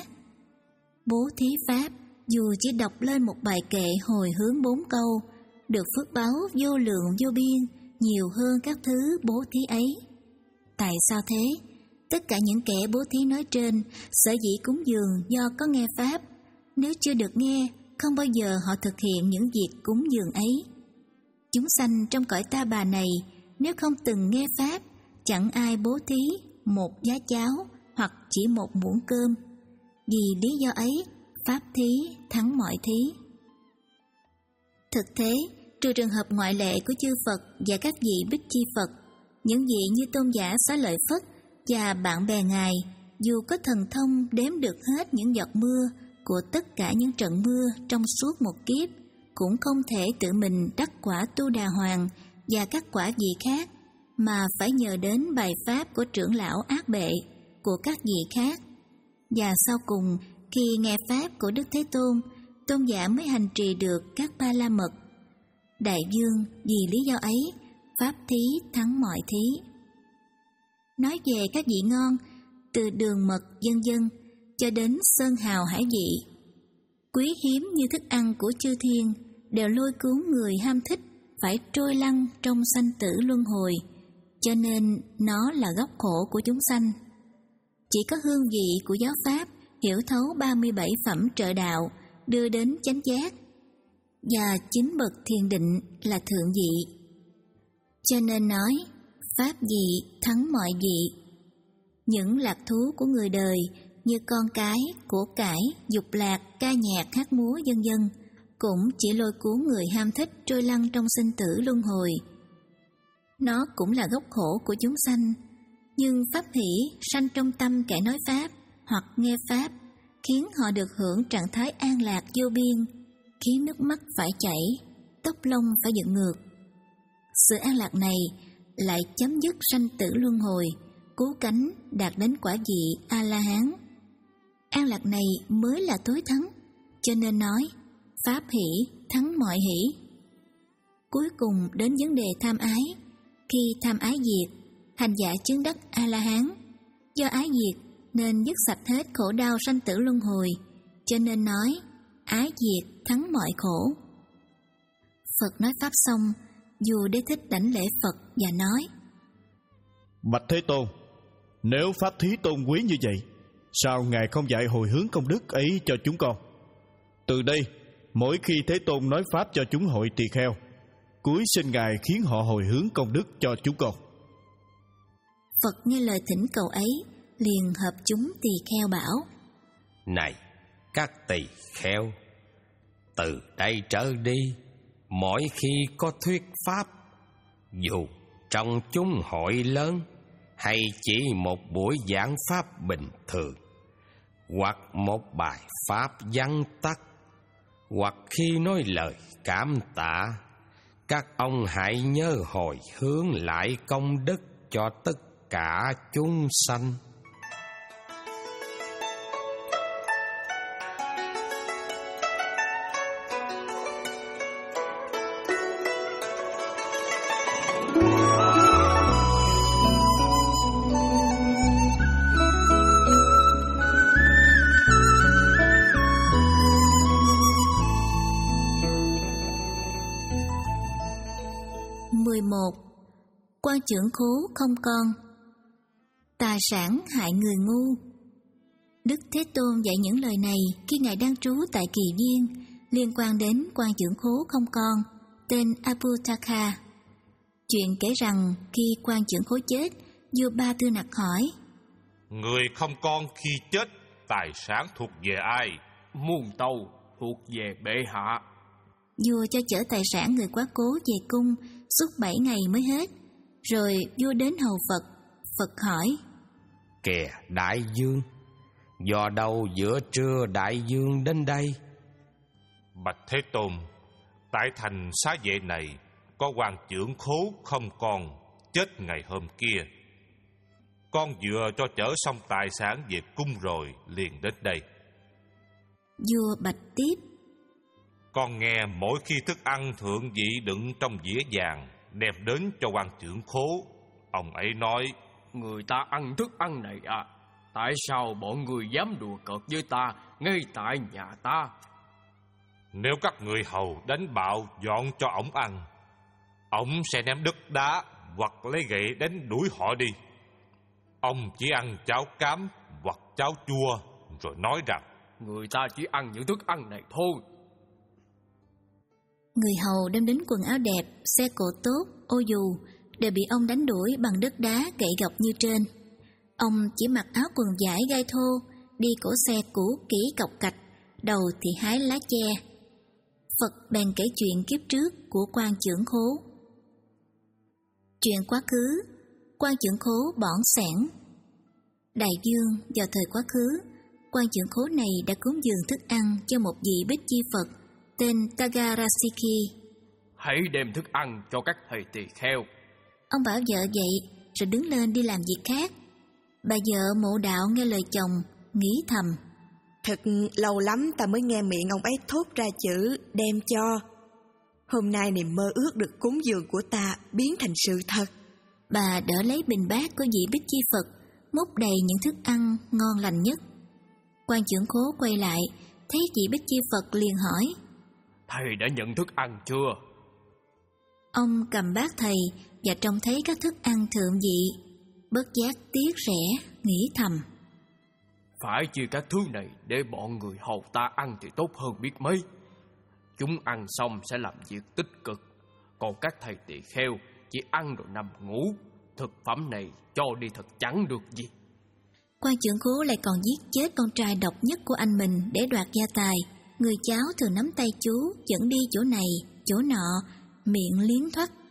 Bố thí pháp dù chỉ đọc lên một bài kệ hồi hướng bốn câu, được phước báo vô lượng vô biên, nhiều hơn các thứ bố thí ấy. Tại sao thế? Tất cả những kẻ bố thí nói trên sở dĩ cúng dường do có nghe pháp. Nếu chưa được nghe, không bao giờ họ thực hiện những việc cúng dường ấy. Chúng sanh trong cõi ta bà này, nếu không từng nghe pháp, chẳng ai bố thí một giá cháo hoặc chỉ một muỗng cơm. Vì lý do ấy, pháp thí thắng mọi thí. Thực thế, trừ trường hợp ngoại lệ của chư Phật và các vị Bích Chi Phật, những vị như tôn giả Xá Lợi Phất và bạn bè Ngài, dù có thần thông đếm được hết những giọt mưa của tất cả những trận mưa trong suốt một kiếp, cũng không thể tự mình đắc quả Tu Đà Hoàng và các quả vị khác, mà phải nhờ đến bài pháp của trưởng lão Ác Bệ, của các vị khác. Và sau cùng, khi nghe pháp của Đức Thế Tôn, tôn giả mới hành trì được các ba la mật. Đại vương vì lý do ấy, pháp thí thắng mọi thí. Nói về các vị ngon, từ đường mật vân vân cho đến sơn hào hải vị, quý hiếm như thức ăn của chư thiên, đều lôi cuốn người ham thích phải trôi lăn trong sanh tử luân hồi, cho nên nó là gốc khổ của chúng sanh. Chỉ có hương vị của giáo pháp hiểu thấu ba mươi bảy phẩm trợ đạo đưa đến chánh giác, và chính bậc thiền định là thượng vị. Cho nên nói pháp vị thắng mọi vị. Những lạc thú của người đời như con cái, của cải, dục lạc, ca nhạc, hát múa vân vân cũng chỉ lôi cuốn người ham thích trôi lăn trong sinh tử luân hồi. Nó cũng là gốc khổ của chúng sanh. Nhưng pháp hỷ sanh trong tâm kẻ nói pháp hoặc nghe pháp, khiến họ được hưởng trạng thái an lạc vô biên, khiến nước mắt phải chảy, tóc lông phải dựng ngược. Sự an lạc này lại chấm dứt sanh tử luân hồi, cứu cánh đạt đến quả vị A-la-hán. An lạc này mới là tối thắng, cho nên nói pháp hỷ thắng mọi hỷ. Cuối cùng đến vấn đề tham ái. Khi tham ái diệt, hành giả chứng đắc A-la-hán. Do ái diệt nên dứt sạch hết khổ đau sanh tử luân hồi, cho nên nói ái diệt thắng mọi khổ. Phật nói pháp xong, vua Đế Thích đảnh lễ Phật và nói: Bạch Thế Tôn, nếu pháp thí tôn quý như vậy, sao Ngài không dạy hồi hướng công đức ấy cho chúng con? Từ đây, mỗi khi Thế Tôn nói pháp cho chúng hội tỳ kheo, cúi xin Ngài khiến họ hồi hướng công đức cho chúng con. Phật nghe lời thỉnh cầu ấy, liền hợp chúng tỳ kheo bảo: Này các tỳ kheo, từ đây trở đi, mỗi khi có thuyết pháp, dù trong chúng hội lớn hay chỉ một buổi giảng pháp bình thường, hoặc một bài pháp vắn tắt, hoặc khi nói lời cảm tạ, các ông hãy nhớ hồi hướng lại công đức cho tất cả chúng sanh. mười một. Quan trưởng khố không con. Tài sản hại người ngu. Đức Thế Tôn dạy những lời này khi Ngài đang trú tại Kỳ Viên, liên quan đến quan trưởng khố không con, tên Abutaka. Chuyện kể rằng khi quan trưởng khố chết, vua Ba Tư Nặc hỏi: Người không con khi chết, tài sản thuộc về ai? Muôn tâu thuộc về bệ hạ. Vua cho chở tài sản người quá cố về cung, suốt bảy ngày mới hết. Rồi vua đến hầu Phật. Phật hỏi: Kìa đại vương, do đâu giữa trưa đại vương đến đây? Bạch Thế Tôn, tại thành Xá Vệ này có quan trưởng khố không con chết ngày hôm kia. Con vừa cho chở xong tài sản về cung rồi liền đến đây. Vua bạch tiếp: Con nghe mỗi khi thức ăn thượng vị đựng trong dĩa vàng đem đến cho quan trưởng khố, ông ấy nói: Người ta ăn thức ăn này à? Tại sao bọn người dám đùa cợt với ta ngay tại nhà ta? Nếu các người hầu đánh bạo dọn cho ổng ăn, ổng sẽ ném đất đá hoặc lấy gậy đánh đuổi họ đi. Ông chỉ ăn cháo cám hoặc cháo chua rồi nói rằng người ta chỉ ăn những thức ăn này thôi. Người hầu đem đến quần áo đẹp, xe cộ tốt, ô dù đều bị ông đánh đuổi bằng đất đá gậy gộc như trên. Ông chỉ mặc áo quần vải gai thô, đi cỗ xe cũ kỹ cọc cạch, đầu thì hái lá che. Phật bèn kể chuyện kiếp trước của quan trưởng khố. Chuyện quá khứ, quan trưởng khố bỏng sẻn. Đại vương, vào thời quá khứ, quan trưởng khố này đã cúng dường thức ăn cho một vị Bích Chi Phật tên Tagarasiki. Hãy đem thức ăn cho các thầy tỳ kheo. Ông bảo vợ vậy rồi đứng lên đi làm việc khác. Bà vợ mộ đạo nghe lời chồng, nghĩ thầm: Thật lâu lắm ta mới nghe miệng ông ấy thốt ra chữ đem cho. Hôm nay niềm mơ ước được cúng dường của ta biến thành sự thật. Bà đỡ lấy bình bát của vị Bích Chi Phật, múc đầy những thức ăn ngon lành nhất. Quan trưởng khố quay lại, thấy vị Bích Chi Phật liền hỏi: Thầy đã nhận thức ăn chưa? Ông cầm bát thầy và trông thấy các thức ăn thượng vị, bất giác tiếc rẻ, nghĩ thầm: Phải chia các thứ này để bọn người hầu ta ăn thì tốt hơn biết mấy. Chúng ăn xong sẽ làm việc tích cực, còn các thầy tỳ kheo chỉ ăn rồi nằm ngủ. Thực phẩm này cho đi thật chẳng được gì. Quan trưởng khố lại còn giết chết con trai độc nhất của anh mình để đoạt gia tài. Người cháu thường nắm tay chú dẫn đi chỗ này, chỗ nọ, miệng liến thoắt.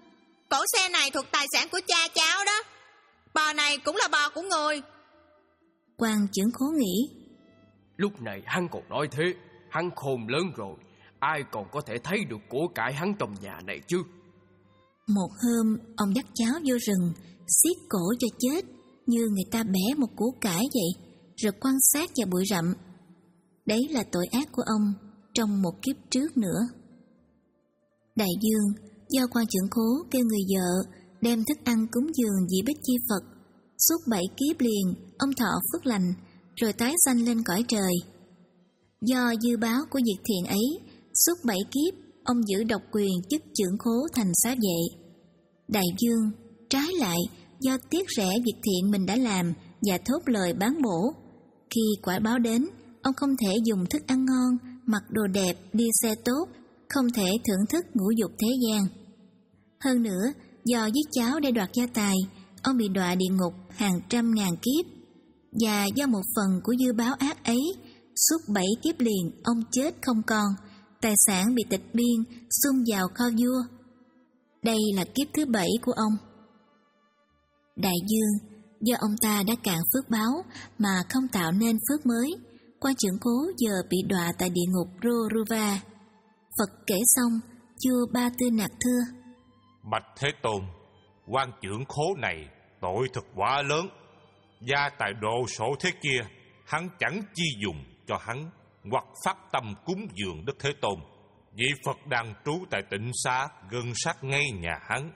Cỗ xe này thuộc tài sản của cha cháu đó. Bò này cũng là bò của người. Quan trưởng khố nghĩ. Lúc này hắn còn nói thế, hắn khôn lớn rồi, ai còn có thể thấy được của cải hắn trong nhà này chứ. Một hôm, ông dắt cháu vô rừng, xiết cổ cho chết, như người ta bẻ một củ cải vậy, rồi quan sát vào bụi rậm. Đấy là tội ác của ông trong một kiếp trước nữa. Đại dương do quan trưởng khố kêu người vợ đem thức ăn cúng dường vị Bích Chi Phật. Suốt bảy kiếp liền, ông thọ phước lành, rồi tái sanh lên cõi trời. Do dư báo của việc thiện ấy, suốt bảy kiếp, ông giữ độc quyền chức trưởng khố thành xá vệ. Đại dương, trái lại, do tiếc rẻ việc thiện mình đã làm và thốt lời bán bổ. Khi quả báo đến, ông không thể dùng thức ăn ngon, mặc đồ đẹp, đi xe tốt, không thể thưởng thức ngũ dục thế gian. Hơn nữa, do giết cháu để đoạt gia tài, ông bị đọa địa ngục hàng trăm ngàn kiếp. Và do một phần của dư báo ác ấy, suốt bảy kiếp liền ông chết không còn, tài sản bị tịch biên, xung vào kho vua. Đây là kiếp thứ bảy của ông. Đại dương, do ông ta đã cạn phước báo mà không tạo nên phước mới, quan trưởng khố giờ bị đọa tại địa ngục Roruva. Phật kể xong, vua Ba Tư Nặc thưa: Bạch Thế Tôn, quan trưởng khố này tội thật quá lớn. Gia tài đồ sổ thế kia, hắn chẳng chi dùng cho hắn, hoặc phát tâm cúng dường Đức Thế Tôn. Vị Phật đang trú tại tịnh xá gần sát ngay nhà hắn.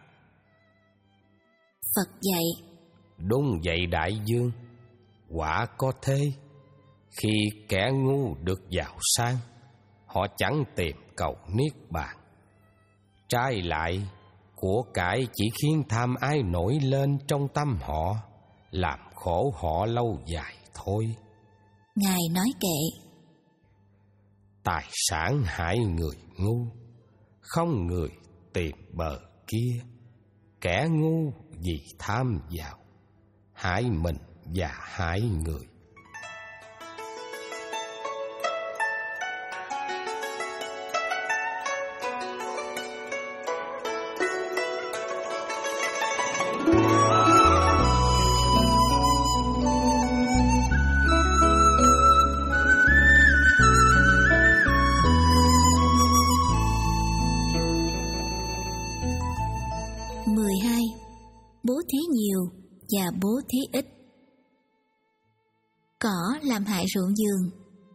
Phật dạy: Đúng vậy đại dương, quả có thế. Khi kẻ ngu được giàu sang, họ chẳng tìm cầu niết bàn. Trái lại, của cải chỉ khiến tham ái nổi lên trong tâm họ, làm khổ họ lâu dài thôi. Ngài nói kệ: Tài sản hại người ngu, không người tìm bờ kia. Kẻ ngu vì tham vào, hại mình và hại người. mười hai. Bố thí nhiều và bố thí ít. Cỏ làm hại ruộng vườn.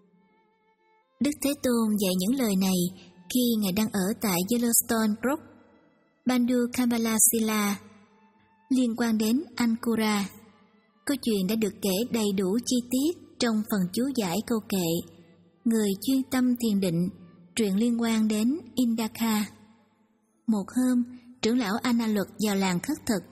Đức Thế Tôn dạy những lời này khi Ngài đang ở tại Yellowstone Brook, Bandu Kambalasila, liên quan đến Ankura. Câu chuyện đã được kể đầy đủ chi tiết trong phần chú giải câu kệ Người chuyên tâm thiền định, truyện liên quan đến Indaka. Một hôm, trưởng lão Ana Luật vào làng khất thực.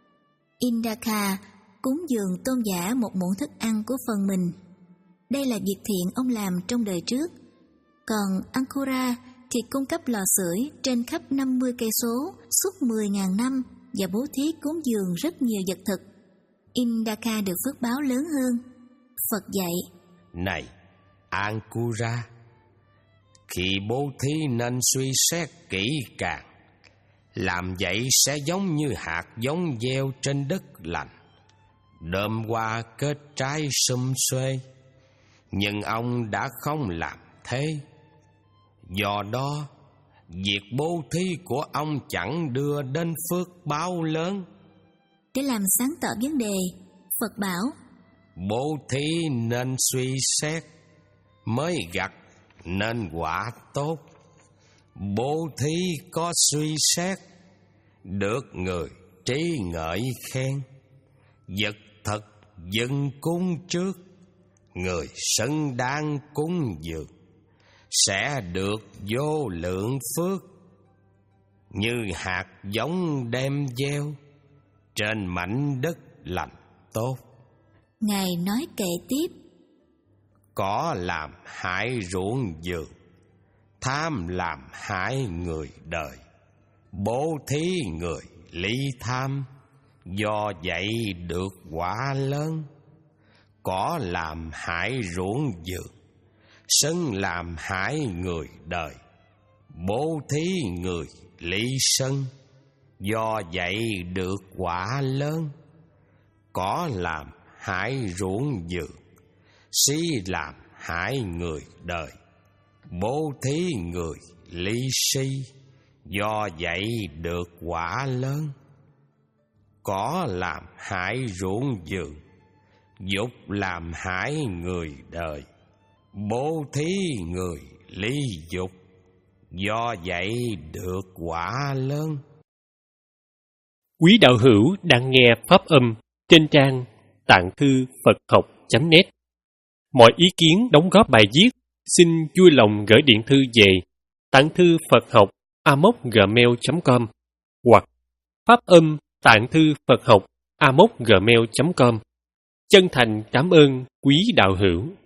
Indaka cúng dường tôn giả một muỗng thức ăn của phần mình. Đây là việc thiện ông làm trong đời trước. Còn Ankura thì cung cấp lò sưởi trên khắp năm mươi cây số suốt mười nghìn năm và bố thí cúng dường rất nhiều vật thực. Indaka được phước báo lớn hơn. Phật dạy: Này Ankura, khi bố thí nên suy xét kỹ càng. Làm vậy sẽ giống như hạt giống gieo trên đất lành, đơm hoa kết trái sum xuê. Nhưng ông đã không làm thế. Do đó, việc bố thí của ông chẳng đưa đến phước báo lớn. Để làm sáng tỏ vấn đề, Phật bảo: Bố thí nên suy xét, mới gặt nên quả tốt. Bố thí có suy xét, được người trí ngợi khen. Vật thật dâng cúng trước, người xứng đáng cúng dường sẽ được vô lượng phước. Như hạt giống đem gieo trên mảnh đất lành tốt. Ngài nói kệ tiếp: Có làm hại ruộng vườn, tham làm hại người đời. Bố thí người ly tham, do vậy được quả lớn. Có làm hại ruộng vườn, sân làm hại người đời. Bố thí người ly sân, do vậy được quả lớn. Cỏ làm hại ruộng vườn, si làm hại người đời, bố thí người ly si, do vậy được quả lớn. Cỏ làm hại ruộng vườn, dục làm hại người đời, bố thí người ly dục, do vậy được quả lớn. Quý đạo hữu đang nghe pháp âm trên trang tạng thư Phật học chấm net. Mọi ý kiến đóng góp bài viết xin vui lòng gửi điện thư về tạng thư Phật học a mốc gmail chấm com hoặc pháp âm tạng thư Phật học a mốc gmail chấm com. Chân thành cảm ơn quý đạo hữu.